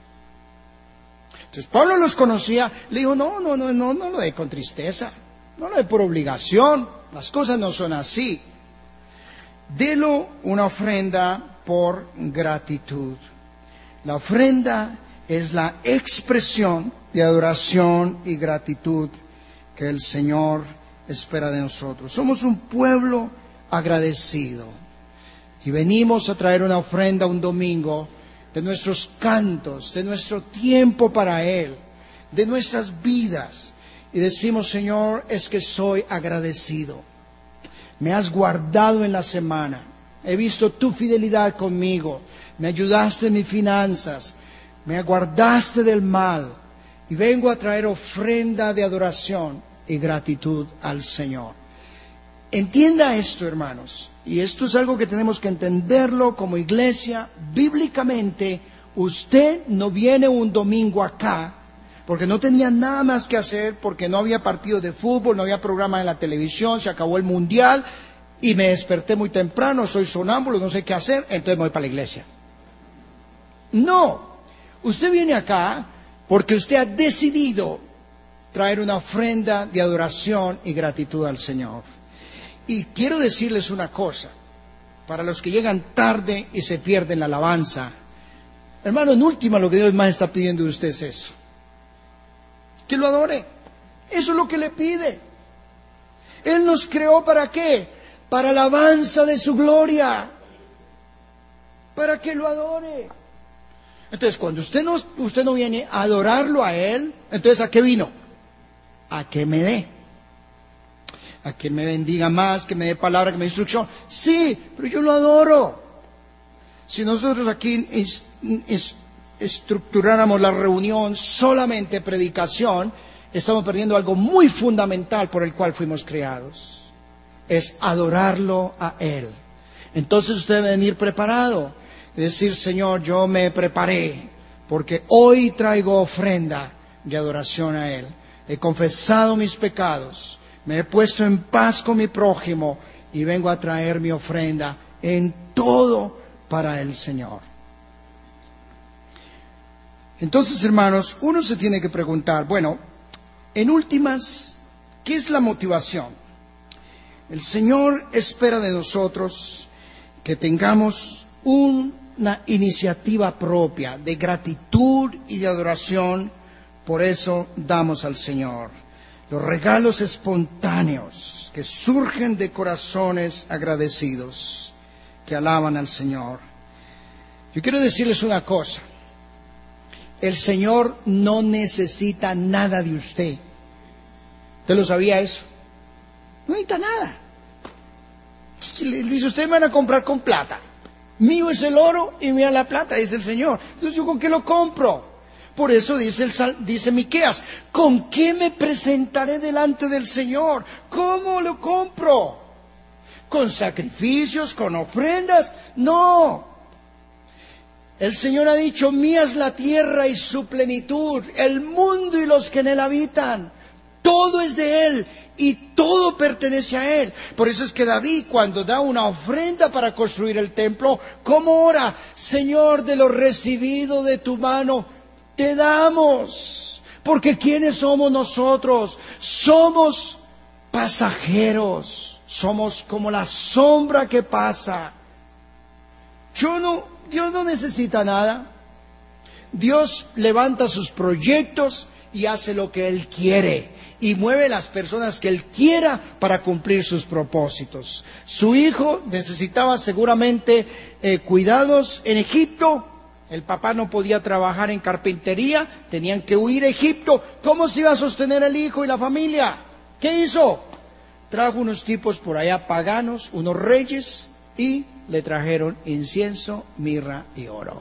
Entonces, Pablo los conocía, le dijo, no lo dé con tristeza. No lo de por obligación, las cosas no son así. Delo una ofrenda por gratitud. La ofrenda es la expresión de adoración y gratitud que el Señor espera de nosotros. Somos un pueblo agradecido y venimos a traer una ofrenda un domingo de nuestros cantos, de nuestro tiempo para Él, de nuestras vidas. Y decimos, Señor, es que soy agradecido. Me has guardado en la semana. He visto tu fidelidad conmigo. Me ayudaste en mis finanzas. Me guardaste del mal. Y vengo a traer ofrenda de adoración y gratitud al Señor. Entienda esto, hermanos. Y esto es algo que tenemos que entenderlo como iglesia. Bíblicamente, usted no viene un domingo acá porque no tenía nada más que hacer, porque no había partido de fútbol, no había programa en la televisión, se acabó el mundial y me desperté muy temprano, soy sonámbulo, no sé qué hacer, entonces me voy para la iglesia. No, usted viene acá porque usted ha decidido traer una ofrenda de adoración y gratitud al Señor. Y quiero decirles una cosa, para los que llegan tarde y se pierden la alabanza, hermano, en última lo que Dios más está pidiendo de usted es eso. Que lo adore. Eso es lo que le pide. Él nos creó ¿para qué? Para alabanza de su gloria. Para que lo adore. Entonces, cuando usted no viene a adorarlo a Él, entonces ¿a qué vino? A que me dé. A que me bendiga más, que me dé palabra, que me dé instrucción. Sí, pero yo lo adoro. Si nosotros aquí estructuráramos la reunión solamente predicación, estamos perdiendo algo muy fundamental por el cual fuimos creados. Es adorarlo a Él. Entonces usted debe venir preparado. Decir, Señor, yo me preparé porque hoy traigo ofrenda de adoración a Él. He confesado mis pecados, me he puesto en paz con mi prójimo y vengo a traer mi ofrenda en todo para el Señor. Entonces, hermanos, uno se tiene que preguntar, bueno, en últimas, ¿qué es la motivación? El Señor espera de nosotros que tengamos una iniciativa propia de gratitud y de adoración, por eso damos al Señor. Los regalos espontáneos que surgen de corazones agradecidos que alaban al Señor. Yo quiero decirles una cosa. El Señor no necesita nada de usted. ¿Usted lo sabía eso? No necesita nada. Le dice, ustedes me van a comprar con plata. Mío es el oro y mía la plata, dice el Señor. Entonces, ¿yo con qué lo compro? Por eso dice Miqueas, ¿con qué me presentaré delante del Señor? ¿Cómo lo compro? ¿Con sacrificios, con ofrendas? No. El Señor ha dicho, mía es la tierra y su plenitud, el mundo y los que en él habitan. Todo es de Él y todo pertenece a Él. Por eso es que David, cuando da una ofrenda para construir el templo, ¿cómo ora? Señor, de lo recibido de tu mano, te damos. Porque ¿quiénes somos nosotros? Somos pasajeros. Somos como la sombra que pasa. Dios no necesita nada. Dios levanta sus proyectos y hace lo que Él quiere. Y mueve las personas que Él quiera para cumplir sus propósitos. Su hijo necesitaba seguramente cuidados en Egipto. El papá no podía trabajar en carpintería, tenían que huir a Egipto. ¿Cómo se iba a sostener el hijo y la familia? ¿Qué hizo? Trajo unos tipos por allá paganos, unos reyes, y le trajeron incienso, mirra y oro.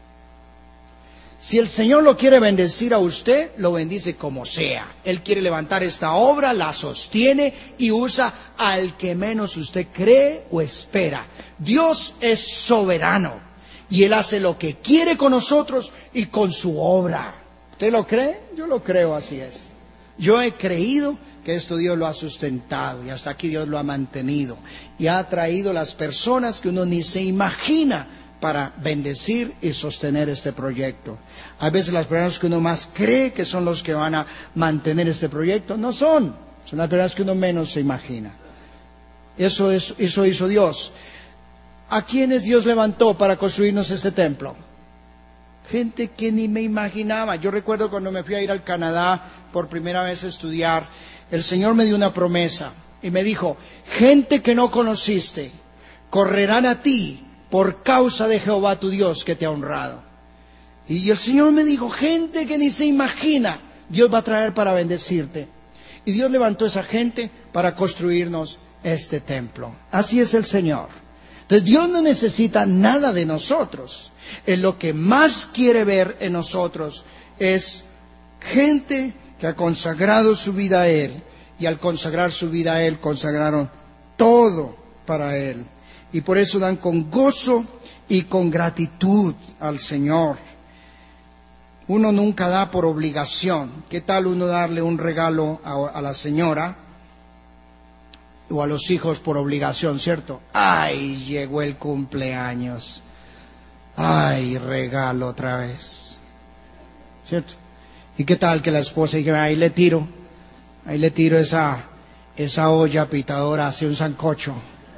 Si el Señor lo quiere bendecir a usted, lo bendice como sea. Él quiere levantar esta obra, la sostiene y usa al que menos usted cree o espera. Dios es soberano y Él hace lo que quiere con nosotros y con su obra. ¿Usted lo cree? Yo lo creo, así es. Yo he creído que esto Dios lo ha sustentado y hasta aquí Dios lo ha mantenido y ha traído las personas que uno ni se imagina para bendecir y sostener este proyecto. A veces las personas que uno más cree que son los que van a mantener este proyecto, no son las personas que uno menos se imagina. Eso hizo Dios. ¿A quiénes Dios levantó para construirnos este templo? Gente que ni me imaginaba. Yo recuerdo cuando me fui a ir al Canadá por primera vez a estudiar, el Señor me dio una promesa y me dijo, gente que no conociste, correrán a ti por causa de Jehová tu Dios que te ha honrado. Y el Señor me dijo, gente que ni se imagina, Dios va a traer para bendecirte. Y Dios levantó a esa gente para construirnos este templo. Así es el Señor. Entonces Dios no necesita nada de nosotros. Él lo que más quiere ver en nosotros es gente que ha consagrado su vida a Él. Y al consagrar su vida a Él, consagraron todo para Él. Y por eso dan con gozo y con gratitud al Señor. Uno nunca da por obligación. ¿Qué tal uno darle un regalo a la señora o a los hijos por obligación, cierto? ¡Ay, llegó el cumpleaños! ¡Ay, regalo otra vez! ¿Cierto? ¿Y qué tal que la esposa diga, ahí le tiro esa olla pitadora hacia un sancocho?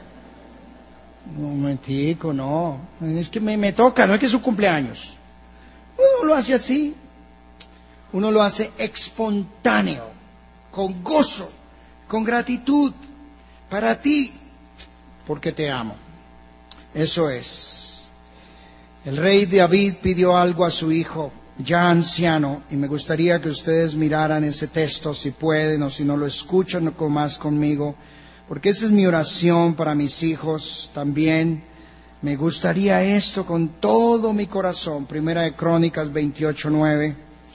Un momentico, no. Es que me toca, no es que es su cumpleaños. Uno lo hace así. Uno lo hace espontáneo, con gozo, con gratitud. Para ti, porque te amo. Eso es. El rey David pidió algo a su hijo, ya anciano, y me gustaría que ustedes miraran ese texto, si pueden, o si no lo escuchan más conmigo, porque esa es mi oración para mis hijos también. Me gustaría esto con todo mi corazón. Primera de Crónicas 28:9.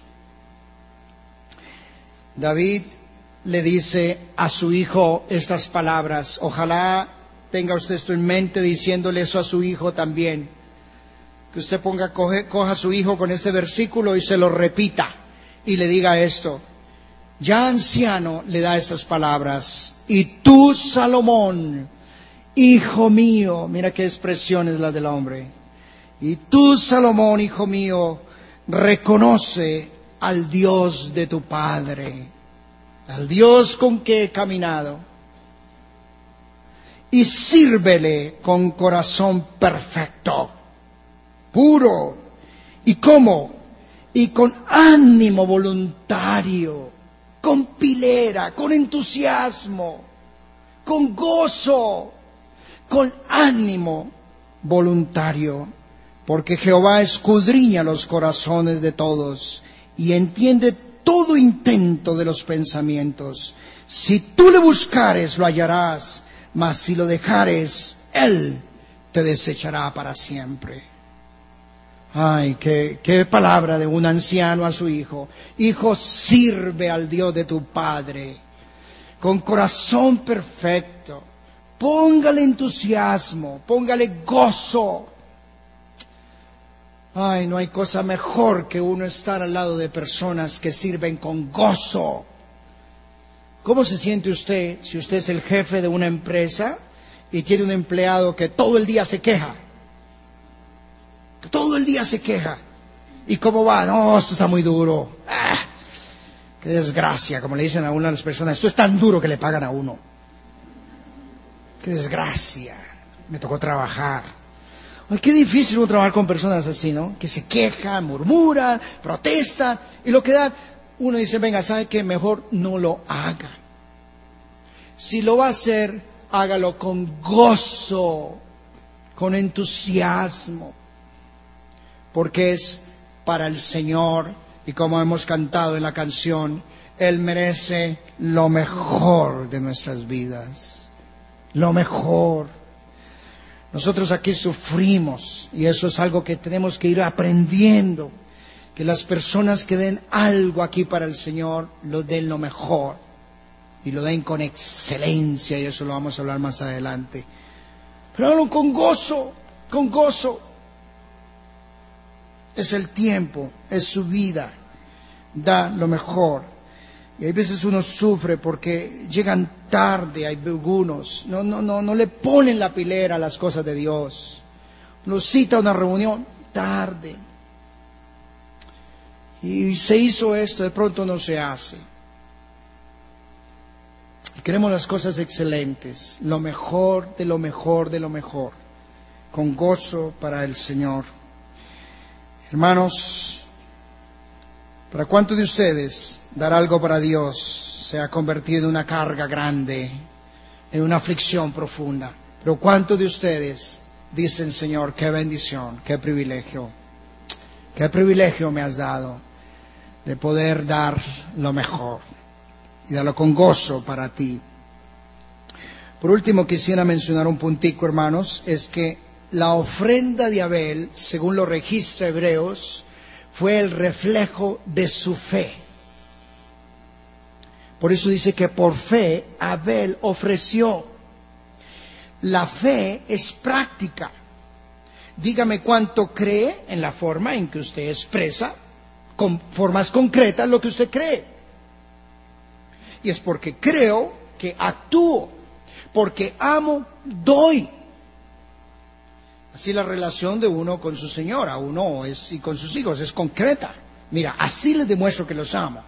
David le dice a su hijo estas palabras. Ojalá tenga usted esto en mente, diciéndole eso a su hijo también. Que usted coja a su hijo con este versículo y se lo repita y le diga esto. Ya anciano le da estas palabras. Y tú, Salomón, hijo mío, mira qué expresión es la del hombre. Y tú, Salomón, hijo mío, reconoce al Dios de tu padre, al Dios con que he caminado, y sírvele con corazón perfecto, puro, y ¿cómo? Y con ánimo voluntario, con pilera, con entusiasmo, con gozo, con ánimo voluntario, porque Jehová escudriña los corazones de todos y entiende todo intento de los pensamientos. Si tú le buscares, lo hallarás, mas si lo dejares, Él te desechará para siempre. Ay, qué palabra de un anciano a su hijo. Hijo, sirve al Dios de tu Padre con corazón perfecto. Póngale entusiasmo, póngale gozo. Ay, no hay cosa mejor que uno estar al lado de personas que sirven con gozo. ¿Cómo se siente usted si usted es el jefe de una empresa y tiene un empleado que todo el día se queja? Todo el día se queja. ¿Y cómo va? No, esto está muy duro. Qué desgracia, como le dicen a una de las personas. Esto es tan duro que le pagan a uno. Qué desgracia. Me tocó trabajar. Ay, qué difícil uno trabajar con personas así, ¿no? Que se quejan, murmuran, protestan. Y lo que da, uno dice, venga, ¿sabe qué? Mejor no lo haga. Si lo va a hacer, hágalo con gozo, con entusiasmo. Porque es para el Señor, y como hemos cantado en la canción, Él merece lo mejor de nuestras vidas, lo mejor. Nosotros aquí sufrimos, y eso es algo que tenemos que ir aprendiendo, que las personas que den algo aquí para el Señor, lo den lo mejor, y lo den con excelencia, y eso lo vamos a hablar más adelante. Pero háganlo con gozo, con gozo. Es el tiempo, es su vida, da lo mejor. Y hay veces uno sufre porque llegan tarde, hay algunos, no le ponen la pilera a las cosas de Dios. Uno cita a una reunión tarde. Y se hizo esto, de pronto no se hace. Y queremos las cosas excelentes, lo mejor de lo mejor de lo mejor, con gozo para el Señor. Hermanos, ¿para cuántos de ustedes dar algo para Dios se ha convertido en una carga grande, en una aflicción profunda? Pero ¿cuántos de ustedes dicen, Señor, qué bendición, qué privilegio me has dado de poder dar lo mejor y darlo con gozo para ti? Por último, quisiera mencionar un puntico, hermanos, es que la ofrenda de Abel, según lo registra Hebreos, fue el reflejo de su fe. Por eso dice que por fe Abel ofreció. La fe es práctica. Dígame cuánto cree en la forma en que usted expresa, con formas concretas, lo que usted cree. Y es porque creo que actúo, porque amo, doy. Así la relación de uno con su señora, uno y con sus hijos es concreta. Mira, así les demuestro que los amo.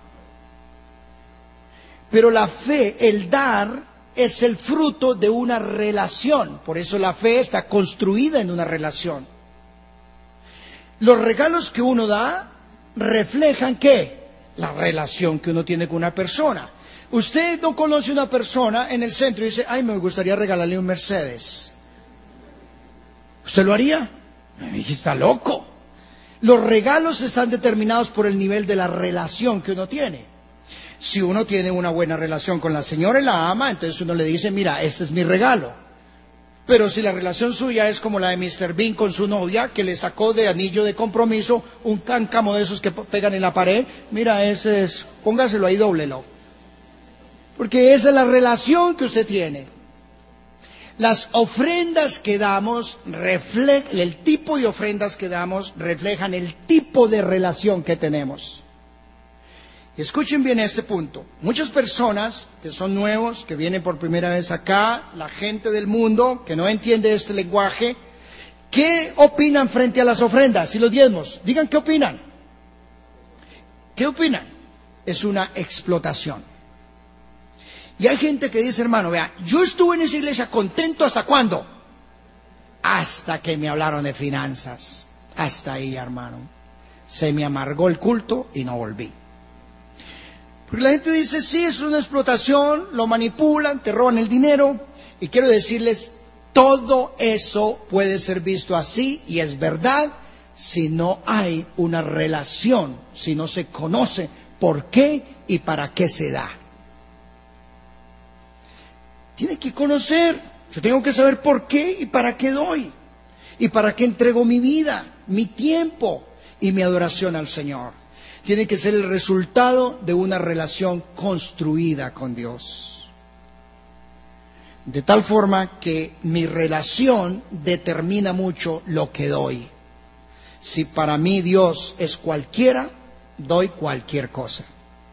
Pero la fe, el dar, es el fruto de una relación. Por eso la fe está construida en una relación. Los regalos que uno da reflejan ¿qué? La relación que uno tiene con una persona. Usted no conoce una persona en el centro y dice, ay, me gustaría regalarle un Mercedes. ¿Usted lo haría? Está loco. Los regalos están determinados por el nivel de la relación que uno tiene. Si uno tiene una buena relación con la señora y la ama, entonces uno le dice, mira, este es mi regalo. Pero si la relación suya es como la de Mr. Bean con su novia, que le sacó de anillo de compromiso un cáncamo de esos que pegan en la pared, mira, ese es, póngaselo ahí, dóblelo. Porque esa es la relación que usted tiene. Las ofrendas que damos, el tipo de ofrendas que damos reflejan el tipo de relación que tenemos. Y escuchen bien este punto. Muchas personas que son nuevos, que vienen por primera vez acá, la gente del mundo que no entiende este lenguaje, ¿qué opinan frente a las ofrendas y los diezmos? Digan qué opinan. ¿Qué opinan? Es una explotación. Y hay gente que dice, hermano, vea, yo estuve en esa iglesia contento ¿hasta cuándo? Hasta que me hablaron de finanzas. Hasta ahí, hermano. Se me amargó el culto y no volví. Porque la gente dice, sí, es una explotación, lo manipulan, te roban el dinero. Y quiero decirles, todo eso puede ser visto así y es verdad si no hay una relación, si no se conoce por qué y para qué se da. Tiene que conocer, yo tengo que saber por qué y para qué doy. ¿Y para qué entrego mi vida, mi tiempo y mi adoración al Señor? Tiene que ser el resultado de una relación construida con Dios. De tal forma que mi relación determina mucho lo que doy. Si para mí Dios es cualquiera, doy cualquier cosa.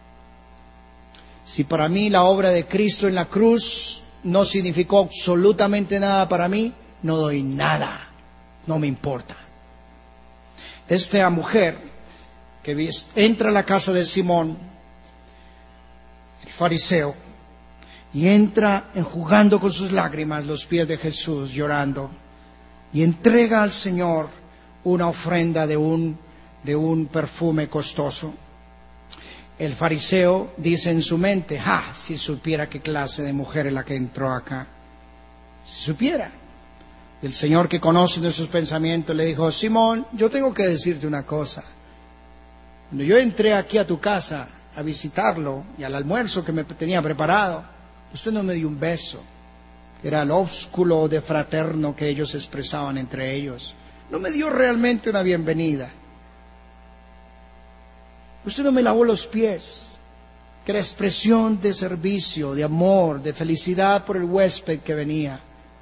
Si para mí la obra de Cristo en la cruz no significó absolutamente nada para mí, no doy nada, no me importa. Esta mujer que entra a la casa de Simón, el fariseo, y entra enjugando con sus lágrimas los pies de Jesús, llorando, y entrega al Señor una ofrenda de un perfume costoso. El fariseo dice en su mente, si supiera qué clase de mujer es la que entró acá. Si supiera. Y el Señor, que conoce nuestros pensamientos, le dijo, Simón, yo tengo que decirte una cosa. Cuando yo entré aquí a tu casa a visitarlo y al almuerzo que me tenía preparado, usted no me dio un beso. Era el ósculo de fraterno que ellos expresaban entre ellos. No me dio realmente una bienvenida. Usted no me lavó los pies, que era expresión de servicio, de amor, de felicidad por el huésped que venía.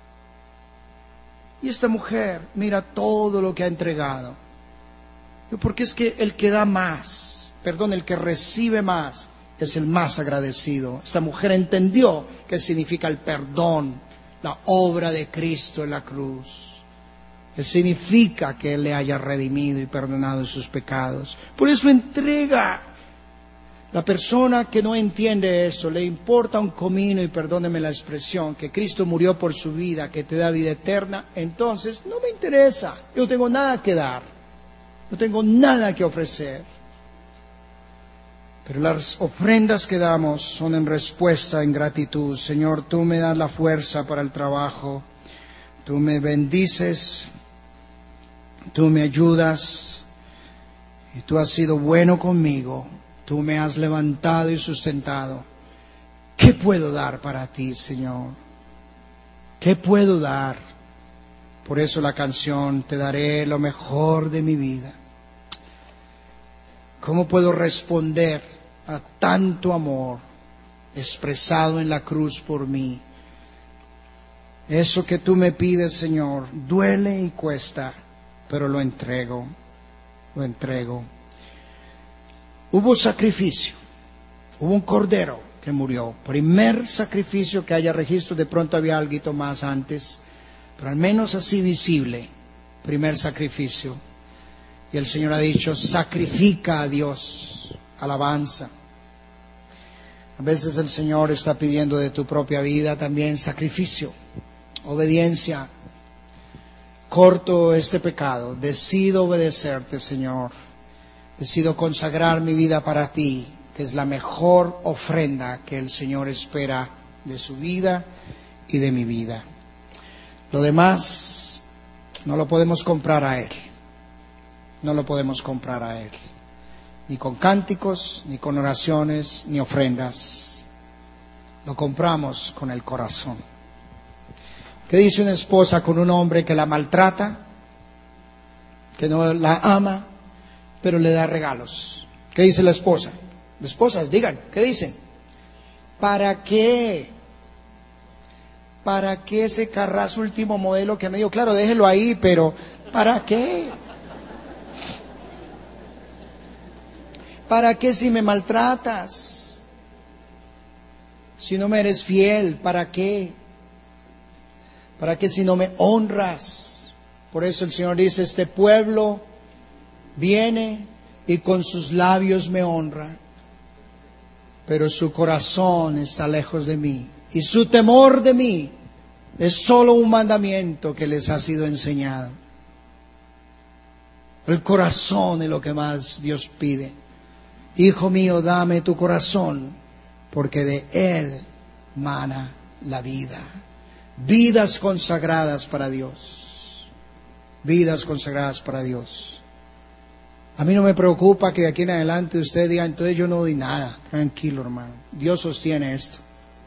Y esta mujer, mira todo lo que ha entregado. Porque es que el que da más, el que recibe más, es el más agradecido. Esta mujer entendió qué significa el perdón, la obra de Cristo en la cruz. Que significa que Él le haya redimido y perdonado sus pecados. Por eso entrega. La persona que no entiende esto, le importa un comino, y perdóneme la expresión, que Cristo murió por su vida, que te da vida eterna, entonces no me interesa. Yo no tengo nada que dar. No tengo nada que ofrecer. Pero las ofrendas que damos son en respuesta, en gratitud. Señor, tú me das la fuerza para el trabajo. Tú me bendices. Tú me ayudas. Y tú has sido bueno conmigo. Tú me has levantado y sustentado. ¿Qué puedo dar para ti, Señor? ¿Qué puedo dar? Por eso la canción, te daré lo mejor de mi vida. ¿Cómo puedo responder a tanto amor expresado en la cruz por mí? Eso que tú me pides, Señor, duele y cuesta, pero lo entrego, lo entrego. Hubo sacrificio, hubo un cordero que murió. Primer sacrificio que haya registro, de pronto había algo más antes, pero al menos así visible, primer sacrificio. Y el Señor ha dicho, sacrifica a Dios, alabanza. A veces el Señor está pidiendo de tu propia vida también sacrificio, obediencia. Corto este pecado, decido obedecerte, Señor. Decido consagrar mi vida para ti, que es la mejor ofrenda que el Señor espera de su vida y de mi vida. Lo demás no lo podemos comprar a Él. No lo podemos comprar a Él. Ni con cánticos, ni con oraciones, ni ofrendas. Lo compramos con el corazón. ¿Qué dice una esposa con un hombre que la maltrata, que no la ama, pero le da regalos? ¿Qué dice la esposa? Las esposas, digan, ¿qué dicen? ¿Para qué? ¿Para qué ese carrazo último modelo que me dio? Claro, déjelo ahí, pero ¿para qué? ¿Para qué si me maltratas? Si no me eres fiel, ¿para qué? ¿Para qué si no me honras? Por eso el Señor dice, este pueblo viene y con sus labios me honra, pero su corazón está lejos de mí. Y su temor de mí es solo un mandamiento que les ha sido enseñado. El corazón es lo que más Dios pide. Hijo mío, dame tu corazón, porque de él mana la vida. Vidas consagradas para Dios. Vidas consagradas para Dios. A mí no me preocupa que de aquí en adelante usted diga, entonces yo no doy nada. Tranquilo, hermano. Dios sostiene esto.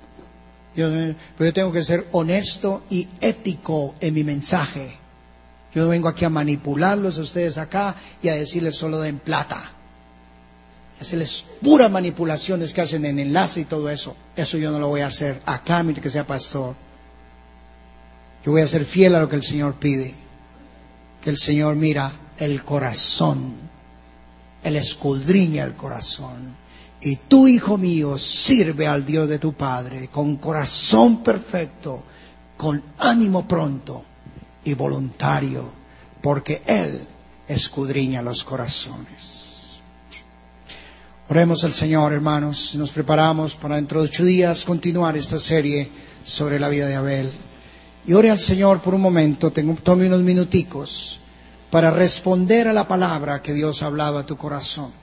Pero yo tengo que ser honesto y ético en mi mensaje. Yo no vengo aquí a manipularlos a ustedes acá y a decirles solo den plata. Hacerles puras manipulaciones que hacen en enlace y todo eso. Eso yo no lo voy a hacer acá, mire que sea pastor. Yo voy a ser fiel a lo que el Señor pide. Que el Señor mira el corazón. Él escudriña el corazón. Y tú, hijo mío, sirve al Dios de tu Padre con corazón perfecto, con ánimo pronto y voluntario, porque Él escudriña los corazones. Oremos al Señor, hermanos, nos preparamos para dentro de 8 días continuar esta serie sobre la vida de Abel. Y ore al Señor por un momento, tome unos minuticos para responder a la palabra que Dios ha hablado a tu corazón.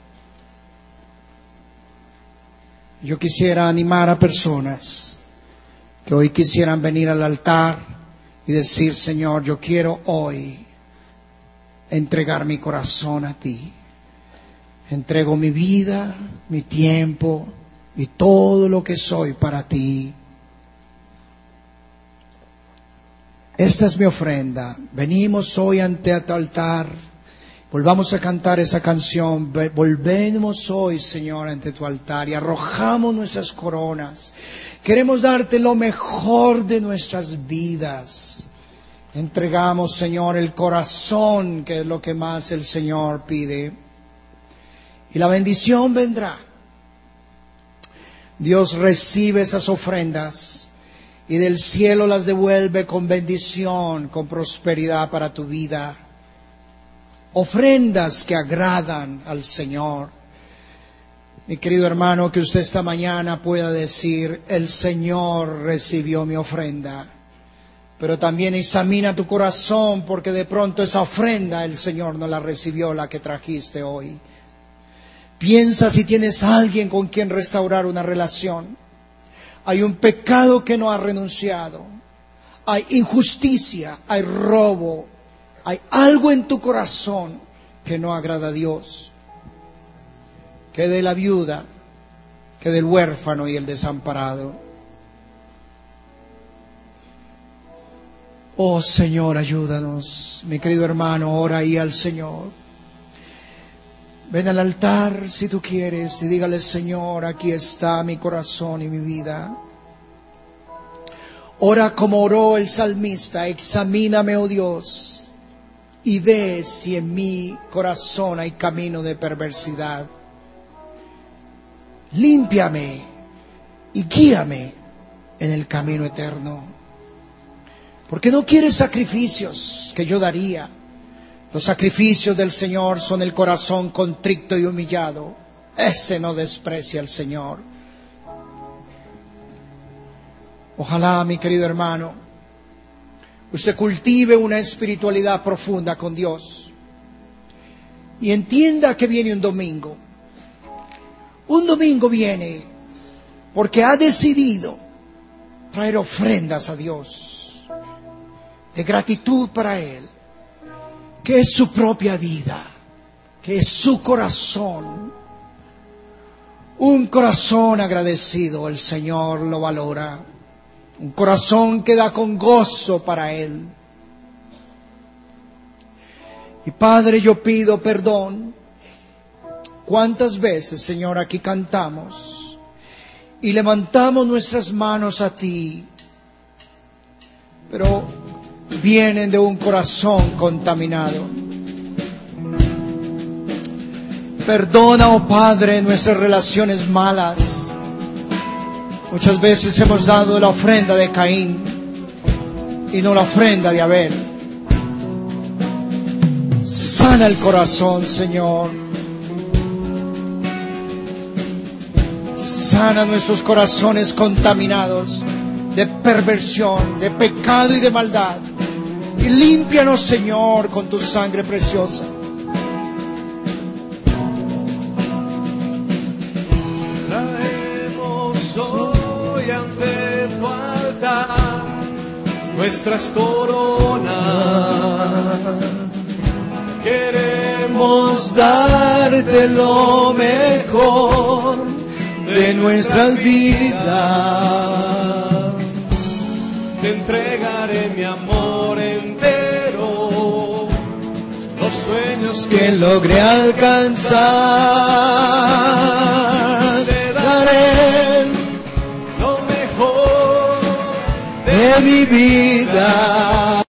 Yo quisiera animar a personas que hoy quisieran venir al altar y decir, Señor, yo quiero hoy entregar mi corazón a ti. Entrego mi vida, mi tiempo y todo lo que soy para ti. Esta es mi ofrenda. Venimos hoy ante tu altar. Volvamos a cantar esa canción. Volvemos hoy, Señor, ante tu altar y arrojamos nuestras coronas. Queremos darte lo mejor de nuestras vidas. Entregamos, Señor, el corazón, que es lo que más el Señor pide. Y la bendición vendrá. Dios recibe esas ofrendas y del cielo las devuelve con bendición, con prosperidad para tu vida. Ofrendas que agradan al Señor. Mi querido hermano, que usted esta mañana pueda decir, el Señor recibió mi ofrenda. Pero también examina tu corazón, porque de pronto esa ofrenda el Señor no la recibió, la que trajiste hoy. Piensa si tienes a alguien con quien restaurar una relación. Hay un pecado que no has renunciado. Hay injusticia, hay robo. Hay algo en tu corazón que no agrada a Dios. Que de la viuda, que del huérfano y el desamparado. Oh Señor, ayúdanos. Mi querido hermano, ora ahí al Señor. Ven al altar si tú quieres y dígale, Señor, aquí está mi corazón y mi vida. Ora como oró el salmista, examíname, oh Dios, y ve si en mi corazón hay camino de perversidad. Límpiame y guíame en el camino eterno. Porque no quieres sacrificios que yo daría. Los sacrificios del Señor son el corazón contrito y humillado. Ese no desprecia al Señor. Ojalá, mi querido hermano, usted cultive una espiritualidad profunda con Dios. Y entienda que viene un domingo. Un domingo viene porque ha decidido traer ofrendas a Dios de gratitud para Él. Que es su propia vida, que es su corazón. Un corazón agradecido, el Señor lo valora. Un corazón que da con gozo para Él. Y Padre, yo pido perdón. ¿Cuántas veces, Señor, aquí cantamos y levantamos nuestras manos a Ti, pero vienen de un corazón contaminado? Perdona, oh Padre, nuestras relaciones malas. Muchas veces hemos dado la ofrenda de Caín y no la ofrenda de Abel. Sana el corazón, Señor. Sana nuestros corazones contaminados de perversión, de pecado y de maldad. Y límpianos, Señor, con tu sangre preciosa. Traemos hoy ante tu altar nuestras coronas. Queremos darte lo mejor de nuestras vidas. Te entregaré mi amor entero. sueños que logré alcanzar. te Daré lo mejor de mi vida.